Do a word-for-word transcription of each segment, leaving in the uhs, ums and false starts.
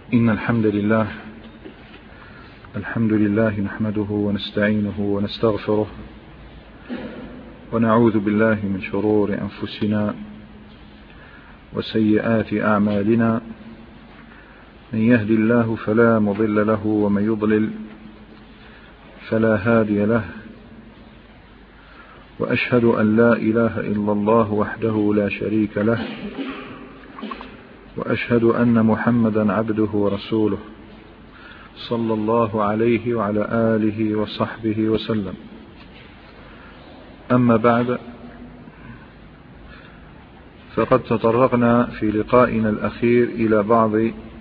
إن الحمد لله الحمد لله نحمده ونستعينه ونستغفره ونعوذ بالله من شرور أنفسنا وسيئات أعمالنا. من يهدي الله فلا مضل له ومن يضلل فلا هادي له، وأشهد أن لا إله إلا الله وحده لا شريك له، وأشهد أن محمدا عبده ورسوله صلى الله عليه وعلى آله وصحبه وسلم. أما بعد، فقد تطرقنا في لقائنا الأخير إلى بعض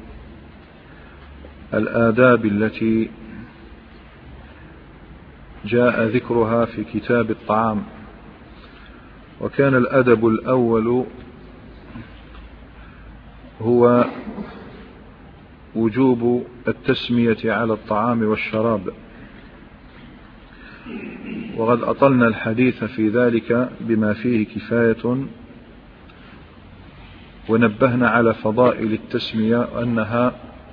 الآداب التي جاء ذكرها في كتاب الطعام، وكان الأدب الأول هو وجوب التسمية على الطعام والشراب، وقد أطلنا الحديث في ذلك بما فيه كفاية، ونبهنا على فضائل التسمية وأنها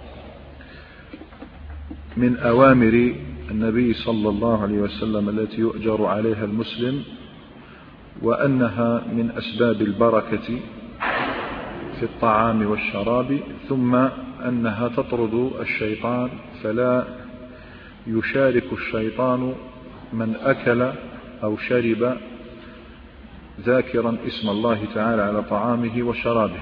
من أوامر النبي صلى الله عليه وسلم التي يؤجر عليها المسلم، وأنها من أسباب البركة في الطعام والشراب، ثم أنها تطرد الشيطان، فلا يشارك الشيطان من أكل أو شرب ذاكرا اسم الله تعالى على طعامه وشرابه.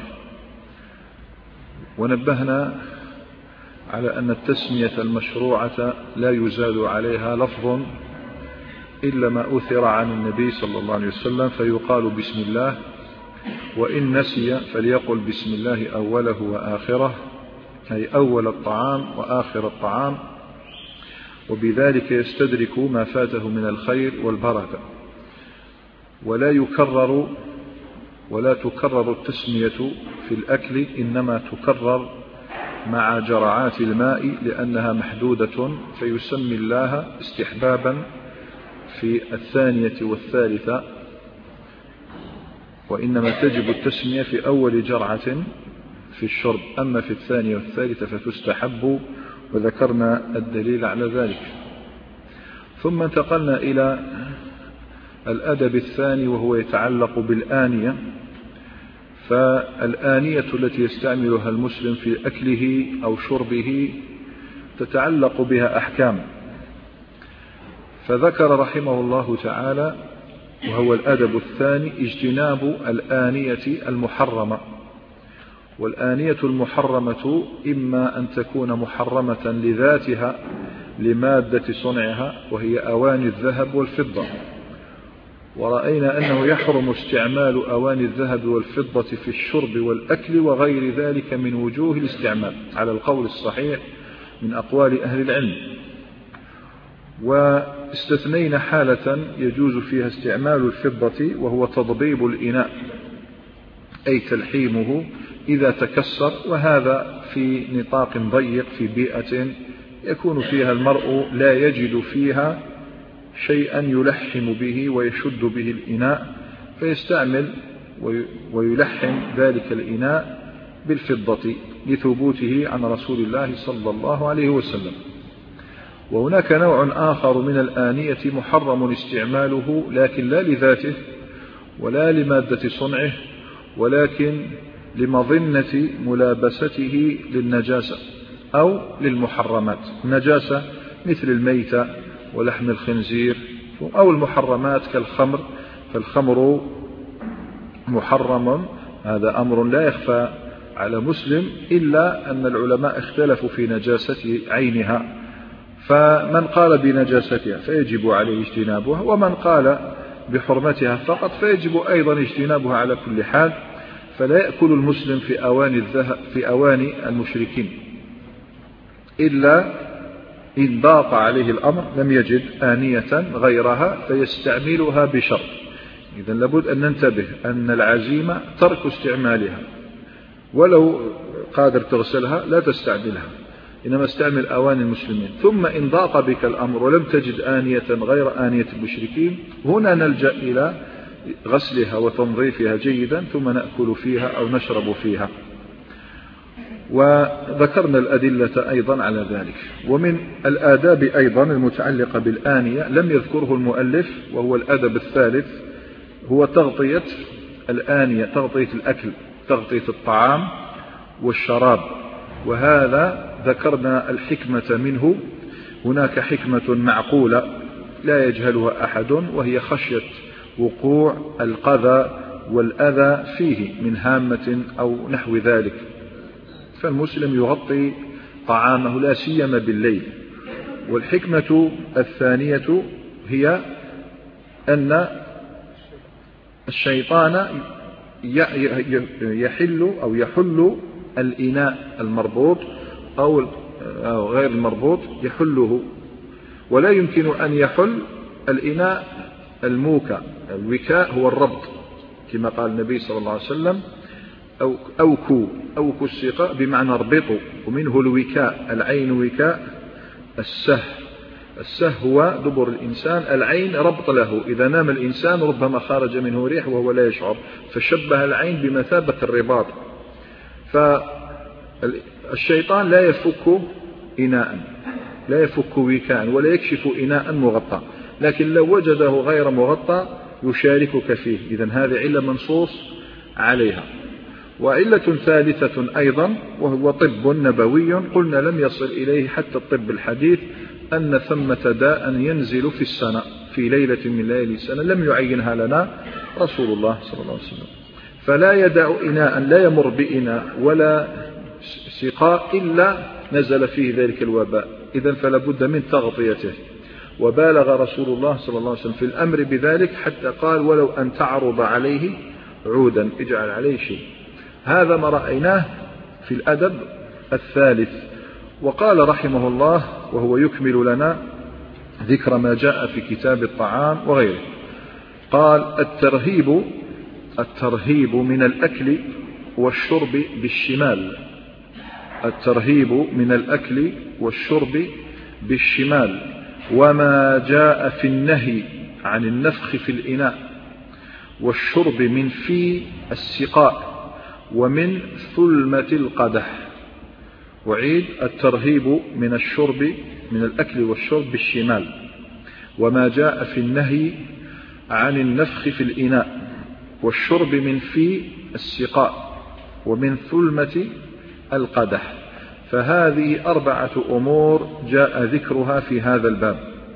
ونبهنا على أن التسمية المشروعة لا يزاد عليها لفظ إلا ما أثر عن النبي صلى الله عليه وسلم، فيقال بسم الله، وإن نسي فليقل بسم الله أوله وآخره، أي أول الطعام وآخر الطعام، وبذلك يستدرك ما فاته من الخير والبركة. ولا يكرر ولا تكرر التسمية في الأكل، إنما تكرر مع جرعات الماء لأنها محدودة، فيسمي الله استحبابا في الثانية والثالثة، وإنما تجب التسمية في أول جرعة في الشرب، أما في الثانية والثالثة فتستحب، وذكرنا الدليل على ذلك. ثم انتقلنا إلى الأدب الثاني، وهو يتعلق بالآنية. فالآنية التي يستعملها المسلم في أكله أو شربه تتعلق بها أحكام، فذكر رحمه الله تعالى، وهو الأدب الثاني، اجتناب الآنية المحرمة. والآنية المحرمة إما أن تكون محرمة لذاتها لمادة صنعها، وهي أواني الذهب والفضة، ورأينا أنه يحرم استعمال أواني الذهب والفضة في الشرب والأكل وغير ذلك من وجوه الاستعمال على القول الصحيح من أقوال أهل العلم. واستثنينا حالة يجوز فيها استعمال الفضة، وهو تضبيب الإناء، أي تلحيمه إذا تكسر، وهذا في نطاق ضيق في بيئة يكون فيها المرء لا يجد فيها شيئا يلحم به ويشد به الإناء، فيستعمل ويلحم ذلك الإناء بالفضة لثبوته عن رسول الله صلى الله عليه وسلم. وهناك نوع آخر من الآنية محرم استعماله، لكن لا لذاته ولا لمادة صنعه، ولكن لمظنة ملابسته للنجاسة أو للمحرمات. النجاسة مثل الميتة ولحم الخنزير، أو المحرمات كالخمر، فالخمر محرم، هذا أمر لا يخفى على مسلم، إلا أن العلماء اختلفوا في نجاسة عينها، فمن قال بنجاستها فيجب عليه اجتنابها، ومن قال بحرمتها فقط فيجب أيضا اجتنابها على كل حال. فلا يأكل المسلم في أواني الذهب في أواني المشركين إلا إن ضاق عليه الأمر لم يجد آنية غيرها فيستعملها بشرط. إذن لابد أن ننتبه أن العزيمة ترك استعمالها، ولو قادر تغسلها لا تستعملها، إنما استعمل أواني المسلمين. ثم إن ضاق بك الأمر ولم تجد آنية غير آنية المشركين، هنا نلجأ إلى غسلها وتنظيفها جيدا، ثم نأكل فيها أو نشرب فيها. وذكرنا الأدلة أيضا على ذلك. ومن الآداب أيضا المتعلقة بالآنية لم يذكره المؤلف، وهو الأدب الثالث، هو تغطية الآنية، تغطية الأكل، تغطية الطعام والشراب. وهذا ذكرنا الحكمة منه. هناك حكمة معقولة لا يجهلها أحد، وهي خشية وقوع القذى والأذى فيه من هامة أو نحو ذلك، فالمسلم يغطي طعامه لا سيما بالليل. والحكمة الثانية هي أن الشيطان يحل أو يحل الإناء المربوط أو غير المربوط، يحله، ولا يمكن أن يحل الإناء الموكى. الوكاء هو الربط كما قال النبي صلى الله عليه وسلم: أو أوكوا أوكوا السقاء بمعنى اربطوا، ومنه الوكاء. العين وكاء السه، السه هو دبر الإنسان، العين ربط له، إذا نام الإنسان ربما خرج منه ريح وهو لا يشعر، فشبه العين بمثابة الرباط. فالشيطان لا يفك إناء، لا يفك وكاء، ولا يكشف إناء مغطى، لكن لو وجده غير مغطى يشاركك فيه. إذن هذه علة منصوص عليها. وعلة ثالثة أيضا وهو طب نبوي، قلنا لم يصل إليه حتى الطب الحديث، أن ثمة داء ينزل في السنة في ليلة من ليالي السنة لم يعينها لنا رسول الله صلى الله عليه وسلم، فلا يدع إناء، لا يمر بإناء ولا سقاء إلا نزل فيه ذلك الوباء. إذن فلا بد من تغطيته. وبالغ رسول الله صلى الله عليه وسلم في الأمر بذلك حتى قال: ولو أن تعرض عليه عودا، اجعل عليه شيء. هذا ما رأيناه في الأدب الثالث. وقال رحمه الله وهو يكمل لنا ذكر ما جاء في كتاب الطعام وغيره، قال: الترهيب الترهيب من الأكل والشرب بالشمال. الترهيب من الأكل والشرب بالشمال، وما جاء في النهي عن النفخ في الإناء والشرب من في السقاء ومن ثلمة القدح. وعيد: الترهيب من الشرب من الأكل والشرب بالشمال، وما جاء في النهي عن النفخ في الإناء والشرب من في السقاء ومن ثلمة القدح. فهذه أربعة أمور جاء ذكرها في هذا الباب.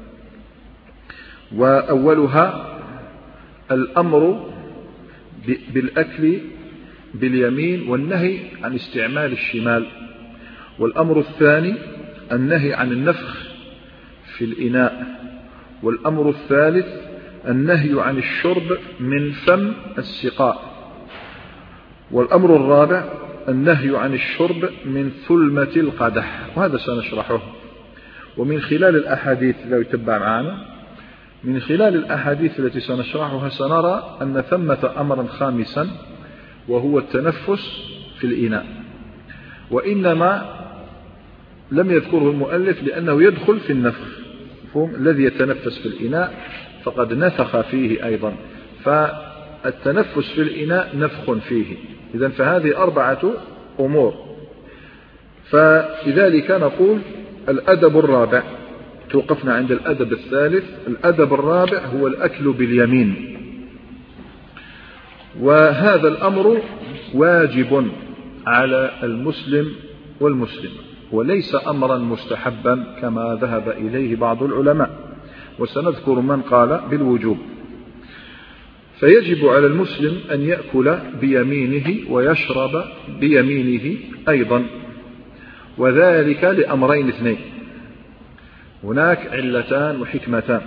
وأولها الأمر بالأكل باليمين والنهي عن استعمال الشمال. والأمر الثاني النهي عن النفخ في الإناء. والأمر الثالث النهي عن الشرب من فم السقاء. والأمر الرابع النهي عن الشرب من ثلمة القدح، وهذا سنشرحه. ومن خلال الأحاديث لو يتبع معنا، من خلال الأحاديث التي سنشرحها سنرى أن ثمة أمرا خامسا وهو التنفس في الإناء، وإنما لم يذكره المؤلف لأنه يدخل في النفخ. الذي يتنفس في الإناء فقد نفخ فيه أيضا، فالتنفس في الإناء نفخ فيه. إذن فهذه أربعة أمور. فلذلك نقول الأدب الرابع، توقفنا عند الأدب الثالث. الأدب الرابع هو الأكل باليمين، وهذا الأمر واجب على المسلم والمسلم، وليس أمرا مستحبا كما ذهب إليه بعض العلماء، وسنذكر من قال بالوجوب. فيجب على المسلم أن يأكل بيمينه ويشرب بيمينه أيضا، وذلك لأمرين اثنين. هناك علتان وحكمتان.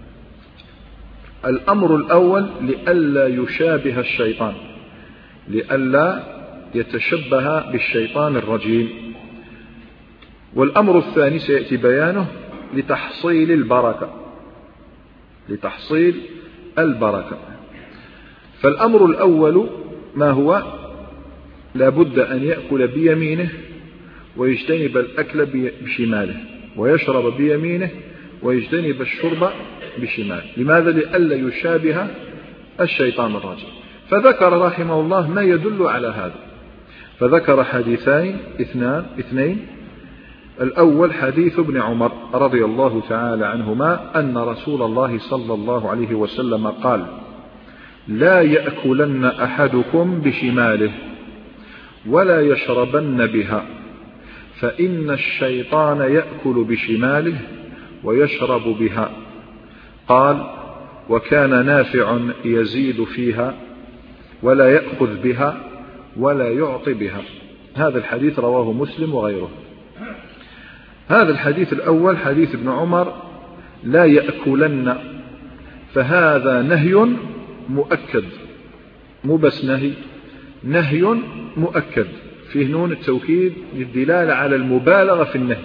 الأمر الأول لئلا يشابه الشيطان، لئلا يتشبه بالشيطان الرجيم. والأمر الثاني سيأتي بيانه لتحصيل البركة، لتحصيل البركة. فالأمر الأول ما هو؟ لابد أن يأكل بيمينه ويجتنب الأكل بشماله، ويشرب بيمينه ويجتنب الشرب بشماله. لماذا؟ لئلا يشابه الشيطان الرجيم. فذكر رحمه الله ما يدل على هذا، فذكر حديثين اثنان اثنين الأول حديث ابن عمر رضي الله تعالى عنهما أن رسول الله صلى الله عليه وسلم قال: لا يأكلن أحدكم بشماله ولا يشربن بها فإن الشيطان يأكل بشماله ويشرب بها. قال: وكان نافع يزيد فيها ولا يأخذ بها ولا يعطي بها. هذا الحديث رواه مسلم وغيره. هذا الحديث الأول حديث ابن عمر لا يأكلن، فهذا نهي مؤكد، مو بس نهي، نهي مؤكد فيه نون التوكيد للدلالة على المبالغة في النهي،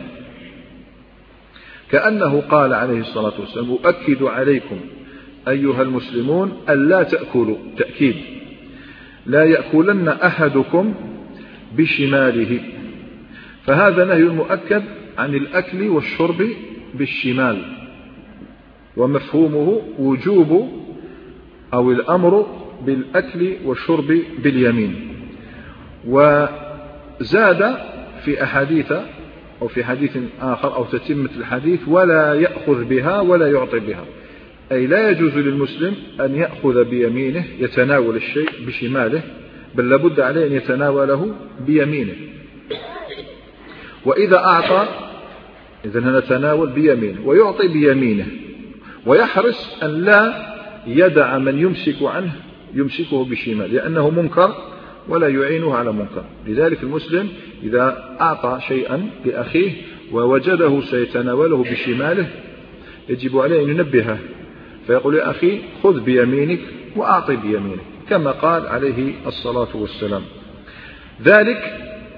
كأنه قال عليه الصلاة والسلام: أؤكد عليكم أيها المسلمون ألا تأكلوا، تأكيد، لا يأكلن أحدكم بشماله، فهذا نهي مؤكد عن الأكل والشرب بالشمال، ومفهومه وجوب أو الأمر بالأكل والشرب باليمين. وزاد في أحاديث أو في حديث آخر أو تتمة الحديث: ولا يأخذ بها ولا يعطي بها، أي لا يجوز للمسلم أن يأخذ بيمينه يتناول الشيء بشماله، بل لابد عليه أن يتناوله بيمينه. وإذا أعطى إذن نتناول بيمينه ويعطي بيمينه، ويحرص أن لا يدع من يمسك عنه يمسكه بشمال، لأنه منكر ولا يعينه على منكر. لذلك المسلم إذا أعطى شيئا لأخيه ووجده سيتناوله بشماله يجب عليه أن ينبهه، فيقول: يا أخي خذ بيمينك وأعطي بيمينك، كما قال عليه الصلاة والسلام. ذلك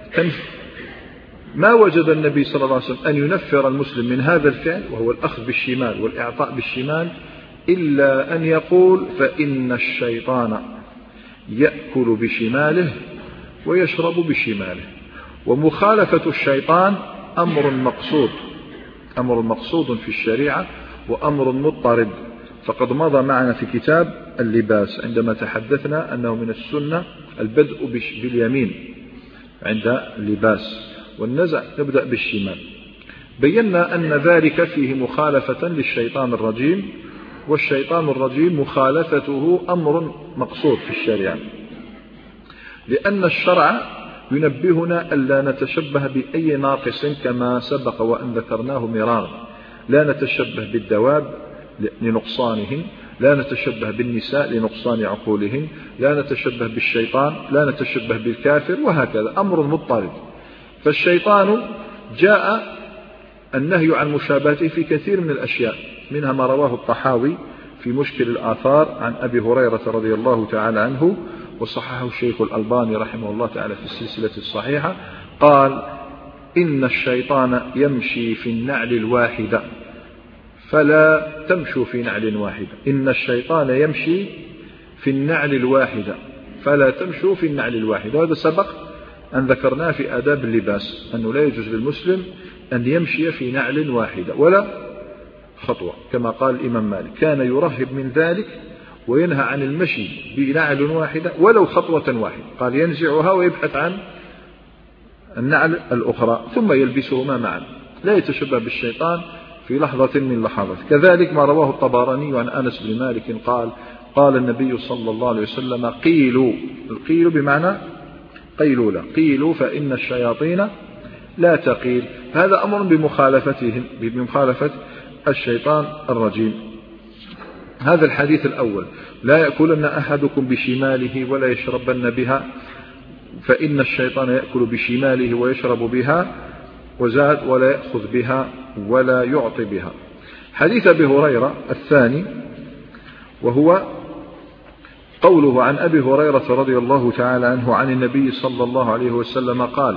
ما وجد النبي صلى الله عليه وسلم أن ينفر المسلم من هذا الفعل، وهو الأخذ بالشمال والإعطاء بالشمال، إلا أن يقول: فإن الشيطان يأكل بشماله ويشرب بشماله. ومخالفة الشيطان أمر مقصود، أمر مقصود في الشريعة وأمر مضطرد، فقد مضى معنا في كتاب اللباس عندما تحدثنا أنه من السنة البدء باليمين عند اللباس والنزع نبدأ بالشمال. بينا أن ذلك فيه مخالفة للشيطان الرجيم، والشيطان الرجيم مخالفته أمر مقصود في الشريعة، لأن الشرع ينبهنا ألا نتشبه بأي ناقص كما سبق وأن ذكرناه مرارا. لا نتشبه بالدواب لنقصانهن، لا نتشبه بالنساء لنقصان عقولهن، لا نتشبه بالشيطان، لا نتشبه بالكافر، وهكذا أمر مضطرد. فالشيطان جاء النهي عن مشابهته في كثير من الأشياء، منها ما رواه الطحاوي في مشكل الآثار عن أبي هريرة رضي الله تعالى عنه، وصححه الشيخ الألباني رحمه الله تعالى في السلسلة الصحيحة، قال: إن الشيطان يمشي في النعل الواحدة فلا تمشوا في نعل واحدة. إن الشيطان يمشي في النعل الواحدة فلا تمشوا في النعل الواحدة. وهذا سبق أن ذكرناه في آداب اللباس، أنه لا يجوز للمسلم أن يمشي في نعل واحدة ولا خطوة، كما قال الإمام مالك: كان يرهب من ذلك وينهى عن المشي بنعل واحدة ولو خطوة واحدة، قال ينزعها ويبحث عن النعل الأخرى ثم يلبسهما معا، لا يتشبه بالشيطان في لحظة من لحظات. كذلك ما رواه الطبراني عن أنس بن مالك قال: قال النبي صلى الله عليه وسلم: قيلوا، القيل بمعنى قيلولة، قيلوا فإن الشياطين لا تقيل. هذا أمر بمخالفتهم، بمخالفة الشيطان الرجيم. هذا الحديث الأول: لا يأكلن أحدكم بشماله ولا يشربن بها فإن الشيطان يأكل بشماله ويشرب بها، وزاد: ولا يأخذ بها ولا يعطي بها. حديث أبي هريرة الثاني، وهو قوله عن أبي هريرة رضي الله تعالى عنه عن النبي صلى الله عليه وسلم قال: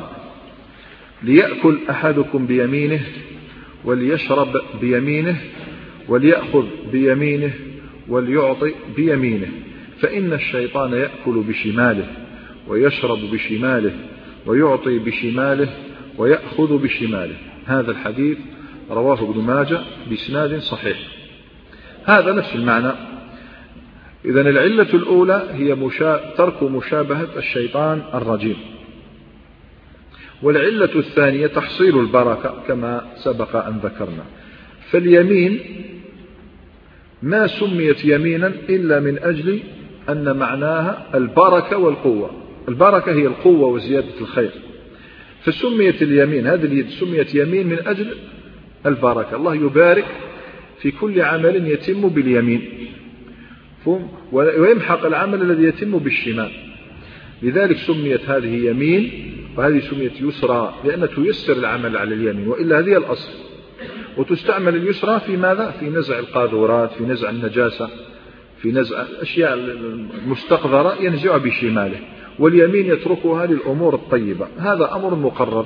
ليأكل أحدكم بيمينه وليشرب بيمينه وليأخذ بيمينه وليعطي بيمينه، فإن الشيطان يأكل بشماله ويشرب بشماله ويعطي بشماله ويأخذ بشماله. هذا الحديث رواه ابن ماجه بإسناد صحيح. هذا نفس المعنى. إذن العلة الأولى هي مشا... ترك مشابهة الشيطان الرجيم، والعلة الثانية تحصيل البركة كما سبق أن ذكرنا. فاليمين ما سميت يمينا إلا من أجل أن معناها البركة والقوة. البركة هي القوة وزيادة الخير، فسميت اليمين، هذه اليد سميت يمين من أجل البركة. الله يبارك في كل عمل يتم باليمين ويمحق العمل الذي يتم بالشمال، لذلك سميت هذه يمين وهذه سميت يسرى، لأن تيسر العمل على اليمين، وإلا هذه الأصل. وتستعمل اليسرى في ماذا؟ في نزع القاذورات، في نزع النجاسة، في نزع الأشياء المستقذرة ينزع بشماله، واليمين يتركها للأمور الطيبة. هذا أمر مقرر.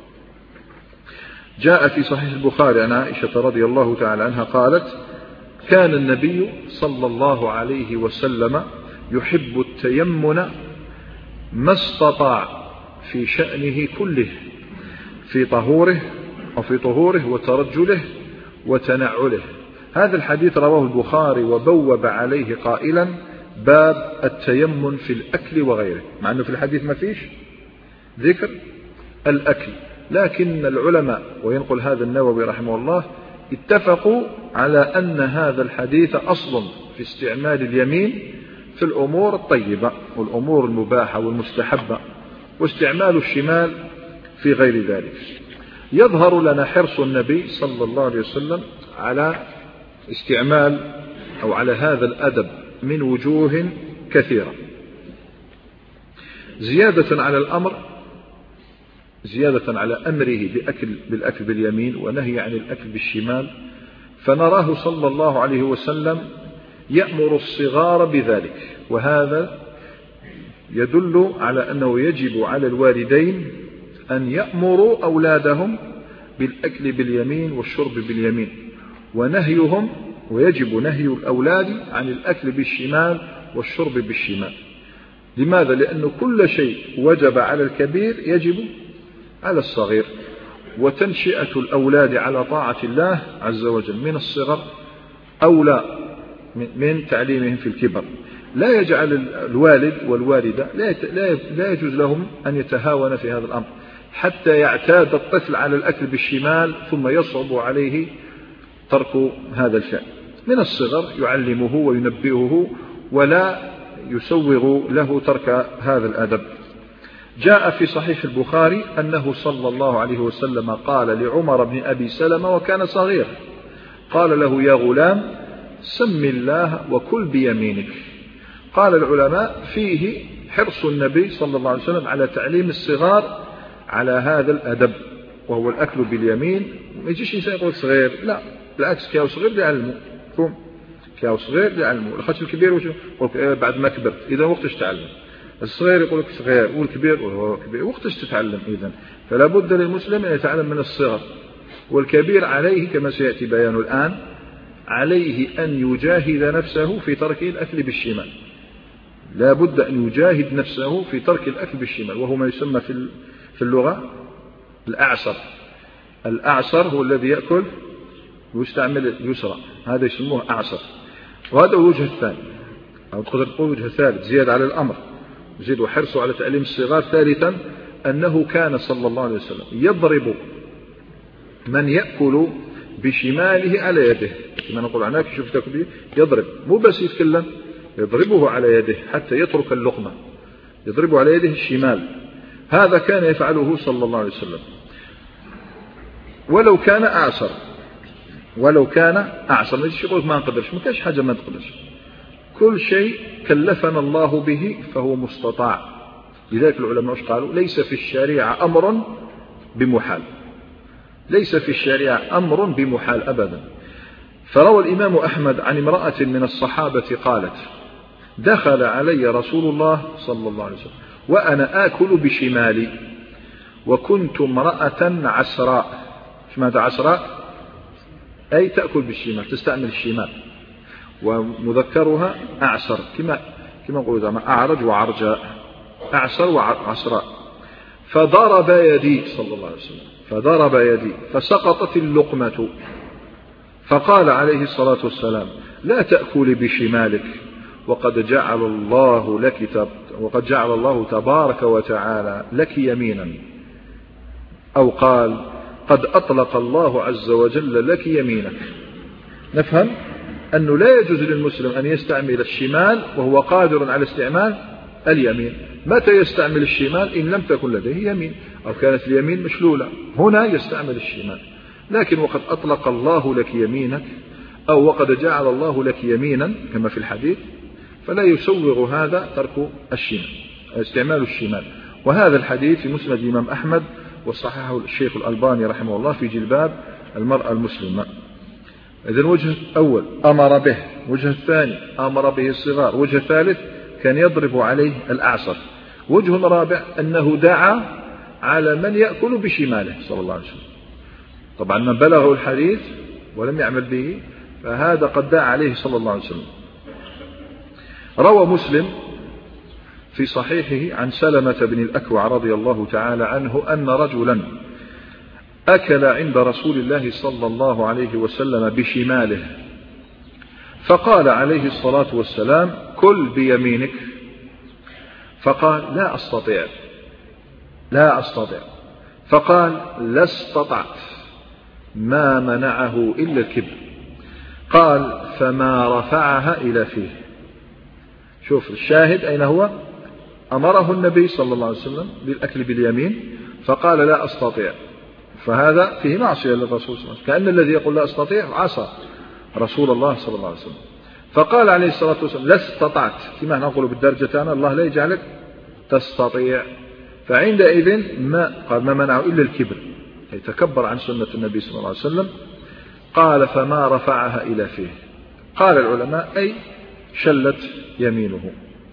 جاء في صحيح البخاري عن عائشة رضي الله تعالى عنها قالت: كان النبي صلى الله عليه وسلم يحب التيمن ما استطاع في شأنه كله، في طهوره وفي طهوره وترجله وتنعله. هذا الحديث رواه البخاري وبوب عليه قائلا: باب التيمن في الأكل وغيره، مع أنه في الحديث ما فيش ذكر الأكل، لكن العلماء وينقل هذا النووي رحمه الله اتفقوا على أن هذا الحديث أصل في استعمال اليمين في الأمور الطيبة والأمور المباحة والمستحبة، واستعمال الشمال في غير ذلك. يظهر لنا حرص النبي صلى الله عليه وسلم على استعمال أو على هذا الأدب من وجوه كثيرة. زيادة على الأمر، زيادة على أمره بأكل بالأكل باليمين ونهي عن الأكل بالشمال، فنراه صلى الله عليه وسلم يأمر الصغار بذلك، وهذا يدل على أنه يجب على الوالدين أن يأمروا أولادهم بالأكل باليمين والشرب باليمين، ونهيهم ويجب نهي الأولاد عن الأكل بالشمال والشرب بالشمال. لماذا؟ لأن كل شيء وجب على الكبير يجب على الصغير، وتنشئة الأولاد على طاعة الله عز وجل من الصغر أولى من تعليمهم في الكبر. لا يجعل الوالد والوالدة لا يجوز لهم أن يتهاون في هذا الأمر حتى يعتاد الطفل على الأكل بالشمال ثم يصعب عليه ترك هذا الفعل. من الصغر يعلمه وينبهه ولا يسوغ له ترك هذا الأدب. جاء في صحيح البخاري أنه صلى الله عليه وسلم قال لعمر بن أبي سلمة وكان صغير، قال له: يا غلام سم الله وكل بيمينك. قال العلماء فيه حرص النبي صلى الله عليه وسلم على تعليم الصغار على هذا الأدب، وهو الأكل باليمين. ما يجيش إنسان يقول صغير، لا بالعكس، كياو صغير ليعلمه، فهم كياو صغير ليعلمه. الخش الكبير وش بعد ما كبرت، إذا وقتش تعلم. الصغير يقول لك صغير، والكبير وهو كبير وقتش تتعلم. إذن فلا بد للمسلم أن يتعلم من الصغر. والكبير عليه كما سيأتي بيان الآن عليه أن يجاهد نفسه في ترك الأكل بالشمال، لا بد أن يجاهد نفسه في ترك الأكل بالشمال، وهو ما يسمى في في اللغة الأعصر. الأعصر هو الذي يأكل ويستعمل اليسرى، هذا يسموه أعصر. وهذا الوجه الثاني، أو تقدر تقول وجه ثالث زيادة على الأمر، زيد وحرصه على تعليم الصغار. ثالثا أنه كان صلى الله عليه وسلم يضرب من يأكل بشماله على يده، كما نقول عناك شفتك به يضرب، مو بس يتكلم، يضربه على يده حتى يترك اللقمة، يضربه على يده الشمال. هذا كان يفعله صلى الله عليه وسلم ولو كان أعصر، ولو كان أعصر. ما يجيش يقول ما نقدرش، ما كاش حاجة ما نقدرش، كل شيء كلفنا الله به فهو مستطاع. لذلك العلماء قالوا: ليس في الشريعة أمر بمحال، ليس في الشريعة أمر بمحال أبدا. فروى الإمام أحمد عن امرأة من الصحابة قالت: دخل علي رسول الله صلى الله عليه وسلم وأنا آكل بشمالي، وكنت امرأة عسراء. ماذا عسراء؟ أي تأكل بالشمال، تستعمل الشمال، ومذكرها أعسر، كما كما نقول زعما أعرج وعرجاء، أعسر وعسراء. فضرب يدي صلى الله عليه وسلم، فضرب يدي فسقطت اللقمة، فقال عليه الصلاة والسلام: لا تأكل بشمالك، وقد جعل الله لك وقد جعل الله تبارك وتعالى لك يمينا. أو قال قد أطلق الله عز وجل لك يمينك. نفهم أنه لا يجوز للمسلم أن يستعمل الشمال وهو قادر على استعمال اليمين. متى يستعمل الشمال؟ إن لم تكن لديه يمين أو كانت اليمين مشلولة، هنا يستعمل الشمال. لكن وقد أطلق الله لك يمينك أو وقد جعل الله لك يمينا كما في الحديث، فلا يسوغ هذا ترك الشمال، استعمال الشمال. وهذا الحديث في مسند الإمام أحمد وصححه الشيخ الألباني رحمه الله في جلباب المرأة المسلمة. إذن وجه أول أمر به، وجه الثاني أمر به الصغار، وجه الثالث كان يضرب عليه الأعصر، وجه رابع أنه دعا على من يأكل بشماله صلى الله عليه وسلم. طبعا من بلغه الحديث ولم يعمل به فهذا قد دعا عليه صلى الله عليه وسلم. روى مسلم في صحيحه عن سلمة بن الأكوع رضي الله تعالى عنه أن رجلا أكل عند رسول الله صلى الله عليه وسلم بشماله، فقال عليه الصلاة والسلام كل بيمينك، فقال لا أستطيع لا أستطيع فقال لا استطعت، ما منعه إلا الكبر. قال فما رفعها إلى فيه. شوف الشاهد أين هو؟ أمره النبي صلى الله عليه وسلم بالأكل باليمين فقال لا أستطيع، فهذا فيه معصية للرسول صلى الله عليه وسلم، كأن الذي يقول لا أستطيع عصى رسول الله صلى الله عليه وسلم. فقال عليه الصلاة والسلام لا استطعت، كما نقول بالدرجتان الله لا يجعلك تستطيع. فعندئذ ما قال ما منعه إلا الكبر، يتكبر عن سنة النبي صلى الله عليه وسلم. قال فما رفعها إلى فيه. قال العلماء أي شلت يمينه.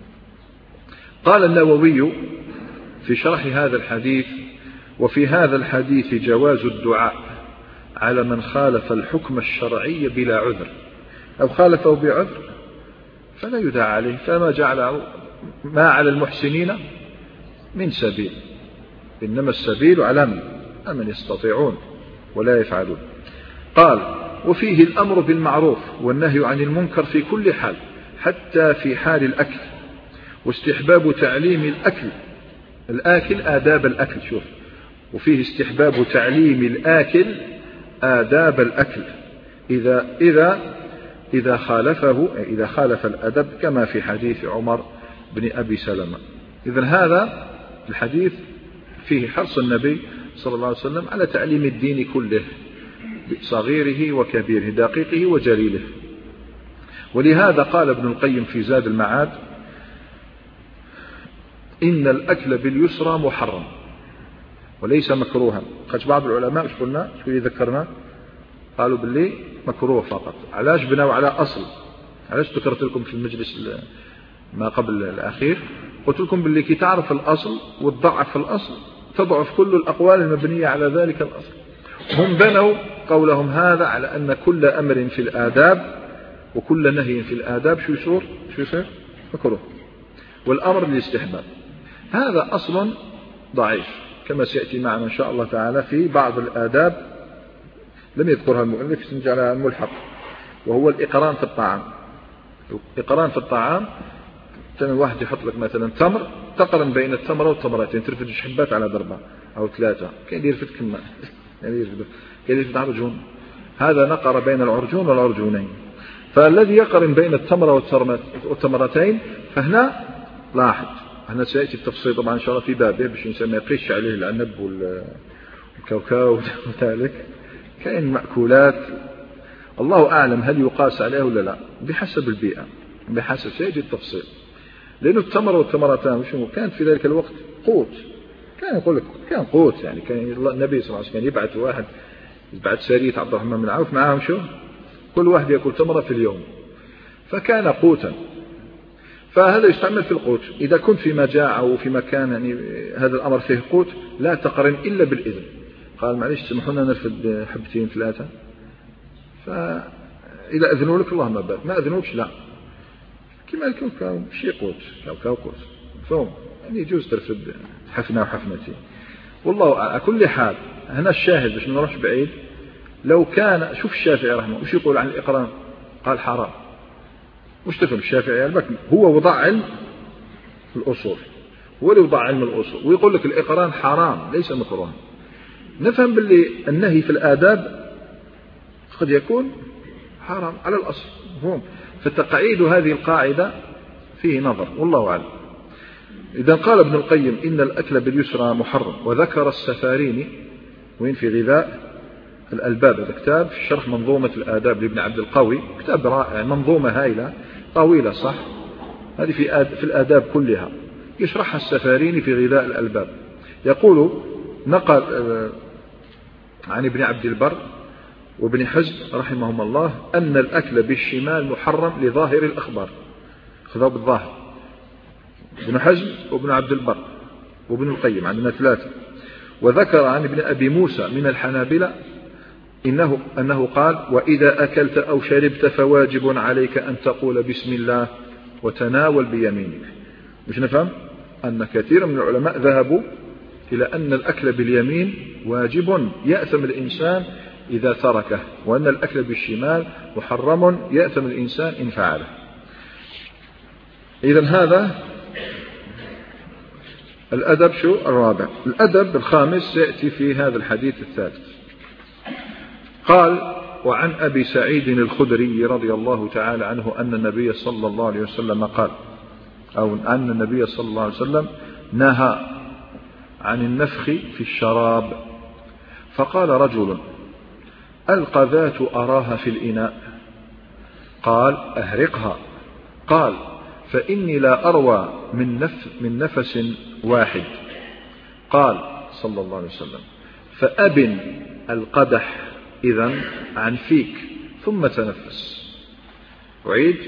قال النووي في شرح هذا الحديث وفي هذا الحديث جواز الدعاء على من خالف الحكم الشرعي بلا عذر، أو خالفه بعذر فلا يدعى عليه، فما جعل ما على المحسنين من سبيل، إنما السبيل على من أمن يستطيعون ولا يفعلون. قال وفيه الأمر بالمعروف والنهي عن المنكر في كل حال حتى في حال الأكل، واستحباب تعليم الأكل الآكل آداب الأكل. شوف، وفيه استحباب تعليم الآكل آداب الأكل إذا إذا إذا خالفه إذا خالف الأدب، كما في حديث عمر بن أبي سلمة. إذن هذا الحديث فيه حرص النبي صلى الله عليه وسلم على تعليم الدين كله، صغيره وكبيره، دقيقه وجليله. ولهذا قال ابن القيم في زاد المعاد إن الأكل باليسرى محرم وليس مكروها. خش بعض العلماء مش قلنا شو ذكرنا قالوا باللي مكروه فقط. علاش بناوا على أصل؟ علاش ذكرت لكم في المجلس ما قبل الأخير قلت لكم باللي كي تعرف الأصل وتضعف في الأصل تضعف كل الأقوال المبنية على ذلك الأصل. هم بنوا قولهم هذا على أن كل أمر في الآداب وكل نهي في الآداب شو يصير شو يصير مكروه، والأمر للاستحباب. هذا أصل ضعيف كما سيأتي معنا إن شاء الله تعالى في بعض الآداب لم يذكرها المؤلف، سنجعلها الملحق، وهو الإقران في الطعام. الإقران في الطعام كان الواحد يحط لك مثلا تمر، تقرن بين التمرة والتمرتين، ترفد حبات على ضربة أو ثلاثة، كان يرفد كما يعني يرفد كان يرفد عرجون، هذا نقر بين العرجون والعرجونين. فالذي يقرن بين التمرة والتمرتين فهنا لاحظ، هنا سيأتي التفصيل طبعا إن شاء الله في بابه باش الإنسان ما يقيش عليه العنب والكاوكاو وذلك. كاين مأكولات الله أعلم هل يقاس عليه ولا لا، بحسب البيئة بحسب سيأتي التفصيل. لأنه التمر والتمرتان شنو كانت في ذلك الوقت قوت، كان يقول لك كان قوت، يعني كان النبي صلى الله عليه وسلم كان يبعث واحد يبعث سرية عبد الرحمن بن عوف معاهم شو كل واحد يأكل تمرة في اليوم، فكان قوتا. فهذا يستعمل في القوت. إذا كنت في مجاعة أو في مكان يعني هذا الأمر فيه قوت لا تقرن إلا بالإذن. قال معليش سمحونا نرفد حبتين ثلاثة، فإذا أذنوا لك اللهم بارك، ما أذنوكش لا، كما الكاوكاو شي قوت كاوكاو قوت فهم، يعني يجوز ترفد حفنة وحفنتين والله على كل حال. هنا الشاهد باش ما نروحش بعيد، لو كان شوف الشافعي رحمه وش يقول عن الإقران، قال حرام. وش تفهم الشافعي البك هو وضع علم الأصول، هو اللي وضع علم الأصول ويقول لك الإقران حرام ليس مكروها. نفهم باللي النهي في الآداب قد يكون حرام على الأصل مفهوم. فتقعيد هذه القاعدة فيه نظر والله أعلم. إذا قال ابن القيم إن الأكل باليسرى محرم، وذكر السفاريني وين في غذاء الألباب، هذا كتاب في شرح منظومة الآداب لابن عبد القوي، كتاب رائع، منظومة هائلة طويلة صح، هذه في في الآداب كلها يشرحها السفاريني في غذاء الألباب. يقول نقل عن ابن عبد البر وابن حزم رحمهم الله أن الأكل بالشمال محرم لظاهر الأخبار، خذوا بالظاهر، ابن حزم وابن عبد البر وابن القيم، عندنا ثلاثة. وذكر عن ابن أبي موسى من الحنابلة إنه أنه قال وإذا أكلت أو شربت فواجب عليك أن تقول بسم الله وتناول بيمينك. مش نفهم أن كثير من العلماء ذهبوا إلى أن الأكل باليمين واجب يأثم الإنسان إذا تركه، وأن الأكل بالشمال محرم يأثم الإنسان إن فعله. إذن هذا الأدب شو الرابع. الأدب الخامس سيأتي في هذا الحديث الثالث. قال وعن أبي سعيد الخدري رضي الله تعالى عنه أن النبي صلى الله عليه وسلم قال، أو أن النبي صلى الله عليه وسلم نهى عن النفخ في الشراب. فقال رجل القذاة أراها في الإناء، قال أهرقها، قال فإني لا أروى من, نف من نفس واحد. قال صلى الله عليه وسلم فأبن القدح إذن عن فيك ثم تنفس. أعيد.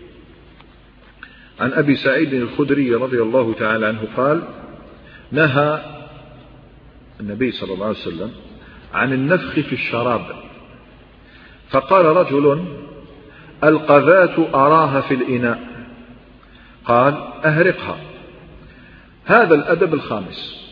عن أبي سعيد الخدري رضي الله تعالى عنه قال نهى النبي صلى الله عليه وسلم عن النفخ في الشراب. فقال رجل القذاة أراها في الإناء، قال أهرقها. هذا الأدب الخامس،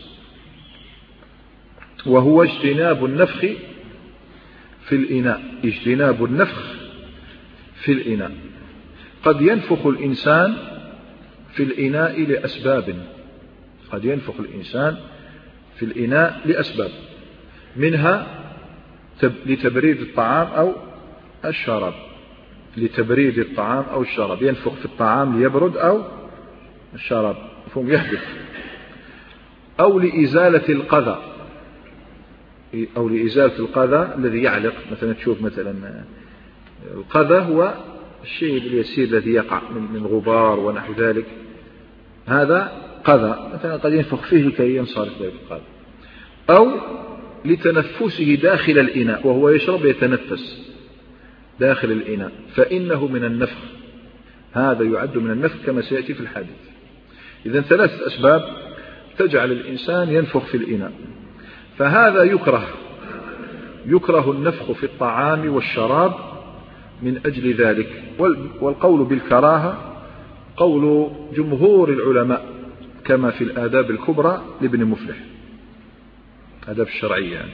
وهو اجتناب النفخ في الإناء. اجتناب النفخ في الإناء. قد ينفخ الإنسان في الإناء لأسباب، قد ينفخ الإنسان في الإناء لأسباب، منها لتبريد الطعام أو الشراب، لتبريد الطعام أو الشراب، ينفخ في الطعام ليبرد أو الشراب مفهوم يحدث، أو لإزالة القذى، أو لإزالة القذى الذي يعلق. مثلا تشوف مثلا القذى هو الشيء اليسير الذي يقع من غبار ونحو ذلك، هذا قذى مثلا قد ينفخ فيه لكي ينصرف ذلك القذى. أو لتنفسه داخل الإناء، وهو يشرب يتنفس داخل الإناء، فإنه من النفخ، هذا يعد من النفخ كما سيأتي في الحديث. إذن ثلاثة أسباب تجعل الإنسان ينفخ في الإناء، فهذا يكره، يكره النفخ في الطعام والشراب من أجل ذلك. والقول بالكراهة قول جمهور العلماء كما في الآداب الكبرى لابن مفلح، آداب الشرعية يعني.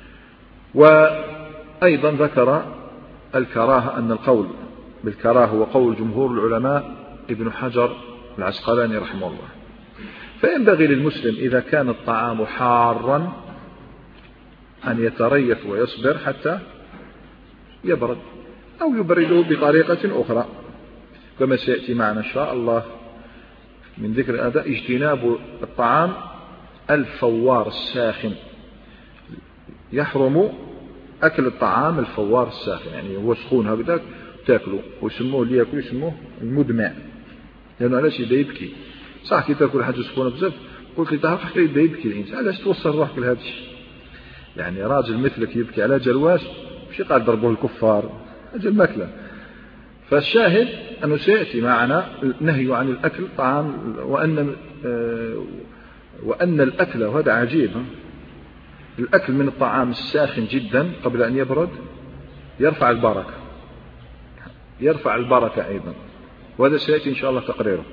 وأيضا ذكر الكراهة أن القول بالكراهة هو قول جمهور العلماء ابن حجر العسقلاني رحمه الله. فينبغي للمسلم إذا كان الطعام حارا أن يتريث ويصبر حتى يبرد، أو يبرده بطريقة أخرى كما سيأتي معنا إن شاء الله من ذكر الأداء. اجتناب الطعام الفوار الساخن، يحرم أكل الطعام الفوار الساخن، يعني هو سخون هكذا تاكله، ويسموه اللي ياكل يسموه المدمع، لأنه علاش يبدا يبكي. صح كي تاكل حاجة سخونة بزاف قلت لي تعرف حتى يبدا يبكي الإنسان، علاش توصل روحك لهذا الشيء؟ يعني راجل مثلك يبكي على جلواش مش قاعد ضربوه الكفار أجل ماكله. فالشاهد أنه سيأتي معنا النهي عن الأكل طعام، وأن وأن الأكل، وهذا عجيب، الأكل من الطعام الساخن جدا قبل أن يبرد يرفع البركة، يرفع البركة أيضا، وهذا سيأتي إن شاء الله تقريره.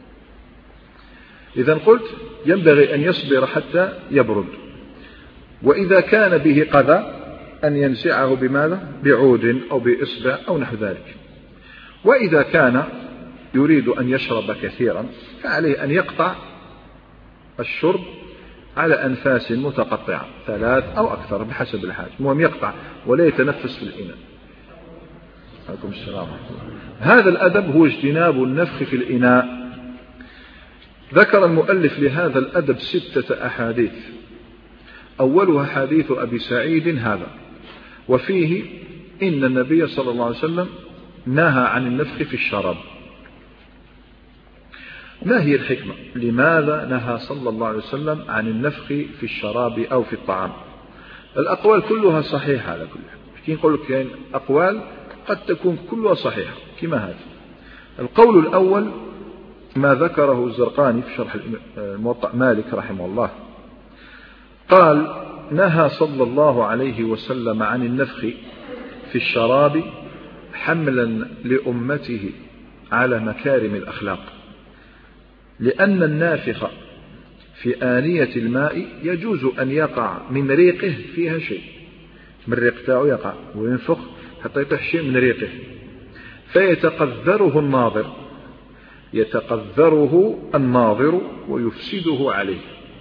إذن قلت ينبغي أن يصبر حتى يبرد، وإذا كان به قذى أن ينزعه بماذا؟ بعود أو بإصبع أو نحو ذلك. وإذا كان يريد أن يشرب كثيرا فعليه أن يقطع الشرب على أنفاس متقطعة ثلاث أو أكثر بحسب الحاجة، المهم يقطع ولا يتنفس في الإناء. عليكم السلام. هذا الأدب هو اجتناب النفخ في الإناء. ذكر المؤلف لهذا الأدب ستة أحاديث، أولها حديث أبي سعيد هذا، وفيه إن النبي صلى الله عليه وسلم نهى عن النفخ في الشراب. ما هي الحكمة؟ لماذا نهى صلى الله عليه وسلم عن النفخ في الشراب أو في الطعام؟ الأقوال كلها صحيحة على كل حال. كي نقول لك يعني أقوال قد تكون كلها صحيحة كما هذا. القول الأول ما ذكره الزرقاني في شرح الموطأ مالك رحمه الله، قال نهى صلى الله عليه وسلم عن النفخ في الشراب حملا لأمته على مكارم الأخلاق، لأن النافخ في آنية الماء يجوز أن يقع من ريقه فيها شيء، من ريق تاعه يقع وينفخ حتى يطيح شيء من ريقه فيتقذره الناظر يتقذره الناظر ويفسده عليه.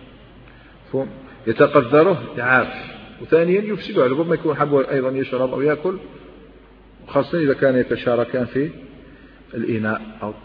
يتقذره يعاف، وثانيا يفسده عليه، ربما يكون حبه أيضا يشرب أو يأكل، خاصة إذا كان يتشاركان في الإناء أو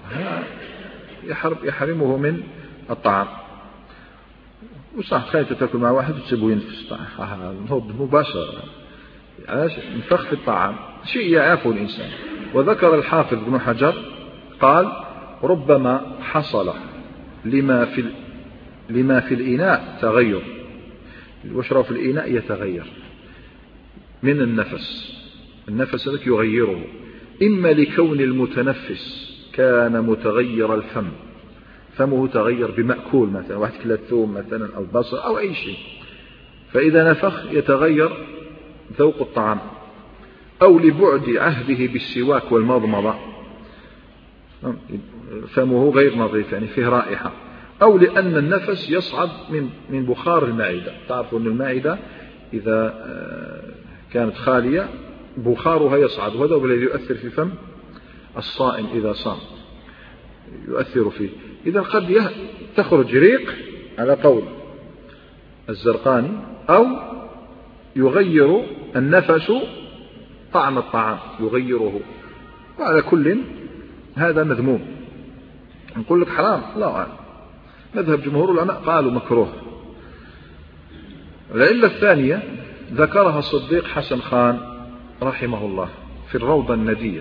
يحرمه من الطعام. وصح خير تأكل مع واحد وتسيبه ينفس مباشرة، علاش نفخ في الطعام شيء يعافه الإنسان. وذكر الحافظ ابن حجر قال ربما حصل لما في لما في الإناء تغير، وشرب في الإناء يتغير من النفس، النفس الذي يغيره، إما لكون المتنفس كان متغير الفم، فمه تغير بمأكول مثلا، واحد كلا الثوم مثلا أو بصل أو أي شيء، فإذا نفخ يتغير ذوق الطعام، أو لبعد عهده بالسواك والمضمضة، فمه غير نظيف يعني فيه رائحة، أو لأن النفس يصعد من من بخار المعدة. تعرفوا أن المعدة إذا كانت خالية بخارها يصعد، وهذا هو الذي يؤثر في فم الصائم إذا صام، يؤثر فيه. إذا قد تخرج ريق على قول الزرقاني، أو يغير النفس طعم الطعام يغيره، وعلى كل هذا مذموم. نقول لك حرام؟ لا أعلم، مذهب جمهور العلماء قالوا مكروه. العلة الثانية ذكرها الصديق حسن خان رحمه الله في الروضة الندية،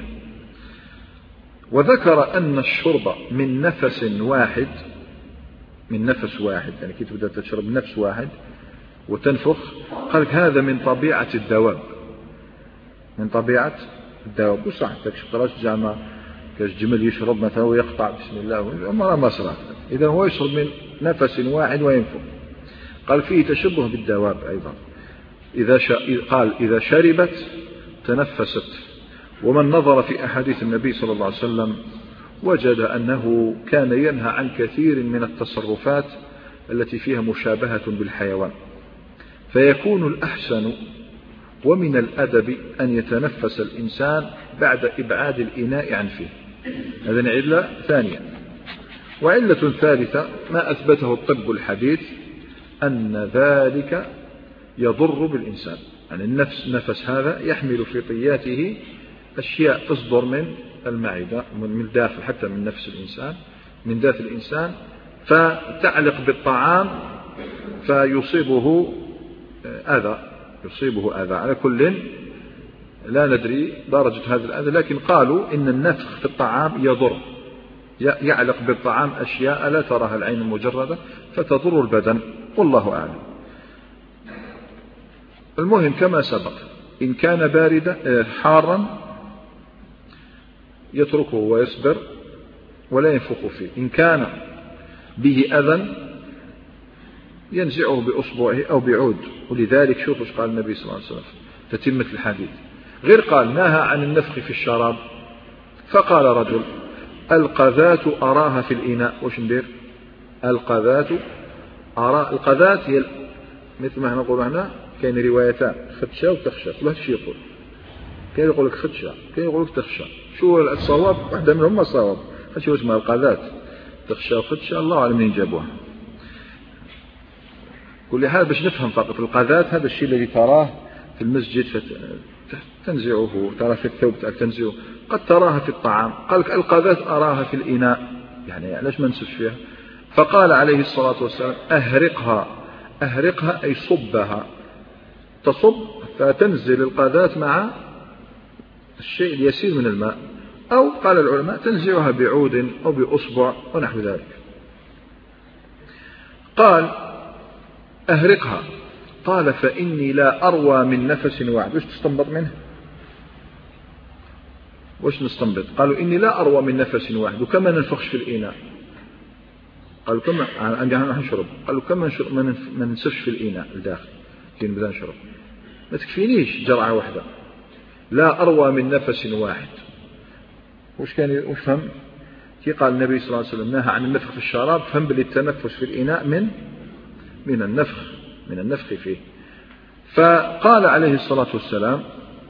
وذكر أن الشرب من نفس واحد، من نفس واحد يعني كي تبدأ تشرب نفس واحد وتنفخ، قال هذا من طبيعة الدواب، من طبيعة الدواب. وصح تكشف جامع كالجمل يشرب مثلا ويقطع بسم الله ما مصرف، إذا هو يشرب من نفس واحد وينفخ. قال فيه تشبه بالدواب أيضا. إذا ش... قال إذا شربت تنفست. ومن نظر في أحاديث النبي صلى الله عليه وسلم وجد أنه كان ينهى عن كثير من التصرفات التي فيها مشابهة بالحيوان، فيكون الأحسن ومن الأدب أن يتنفس الإنسان بعد إبعاد الإناء عن فيه. هذا علة ثانية. وعلة ثالثة ما أثبته الطب الحديث أن ذلك يضر بالإنسان، يعني النفس نفس هذا يحمل في طياته أشياء تصدر من المعدة من داخل حتى من نفس الإنسان من داخل الإنسان، فتعلق بالطعام فيصيبه أذى يصيبه أذى. على كل لا ندري درجة هذا الأذى، لكن قالوا إن النفخ في الطعام يضر، يعلق بالطعام أشياء لا تراها العين المجردة فتضر البدن، والله أعلم. المهم كما سبق، إن كان باردا حارا يتركه ويصبر ولا ينفخ فيه، إن كان به أذى ينزعه بأصبعه أو بعود. ولذلك شوفوا ايش قال النبي صلى الله عليه وسلم تتمة الحديث، غير قال نهى عن النفخ في الشراب، فقال رجل القذاة أراها في الإناء. وش ندير؟ القذاة أرى القذاة هي مثل ما نقول هنا، كاين روايتان خدشة وتخشى، كل واحد شي يقول، كاين يقول لك خدشة كاين يقول لك تخشى. شو الصواب؟ واحدة منهم ما الصواب، هادشي اسمها القذاة، تخشى وخدشة، الله أعلم منين جابوها. كل حال باش نفهم فقط القذاة هذا الشيء الذي تراه في المسجد تنزعه، ترى في الثوب تنزعه، قد تراها في الطعام. قال القذاة أراها في الإناء، يعني علاش ما نسفش فيها؟ فقال عليه الصلاة والسلام أهرقها. أهرقها أي صبها، تصب فتنزل القذاة مع الشيء اليسير من الماء، أو قال العلماء تنزعها بعود أو بأصبع ونحو ذلك. قال أهرقها. قال فإني لا أروى من نفس واحد. وش تستنبط منه؟ وش نستنبط؟ قالوا إني لا أروى من نفس واحد، وكما ننفخش في الإناء. قالوا كما عندنا نشرب، قالوا كما ما ننسفش في الإناء الداخل كي نبدا نشرب، ما تكفينيش جرعة واحدة. لا أروى من نفس واحد. وش كان وش فهم؟ كي قال النبي صلى الله عليه وسلم نهى عن النفخ في الشراب، فهم باللي التنفس في الإناء من من النفخ من النفخ فيه. فقال عليه الصلاة والسلام،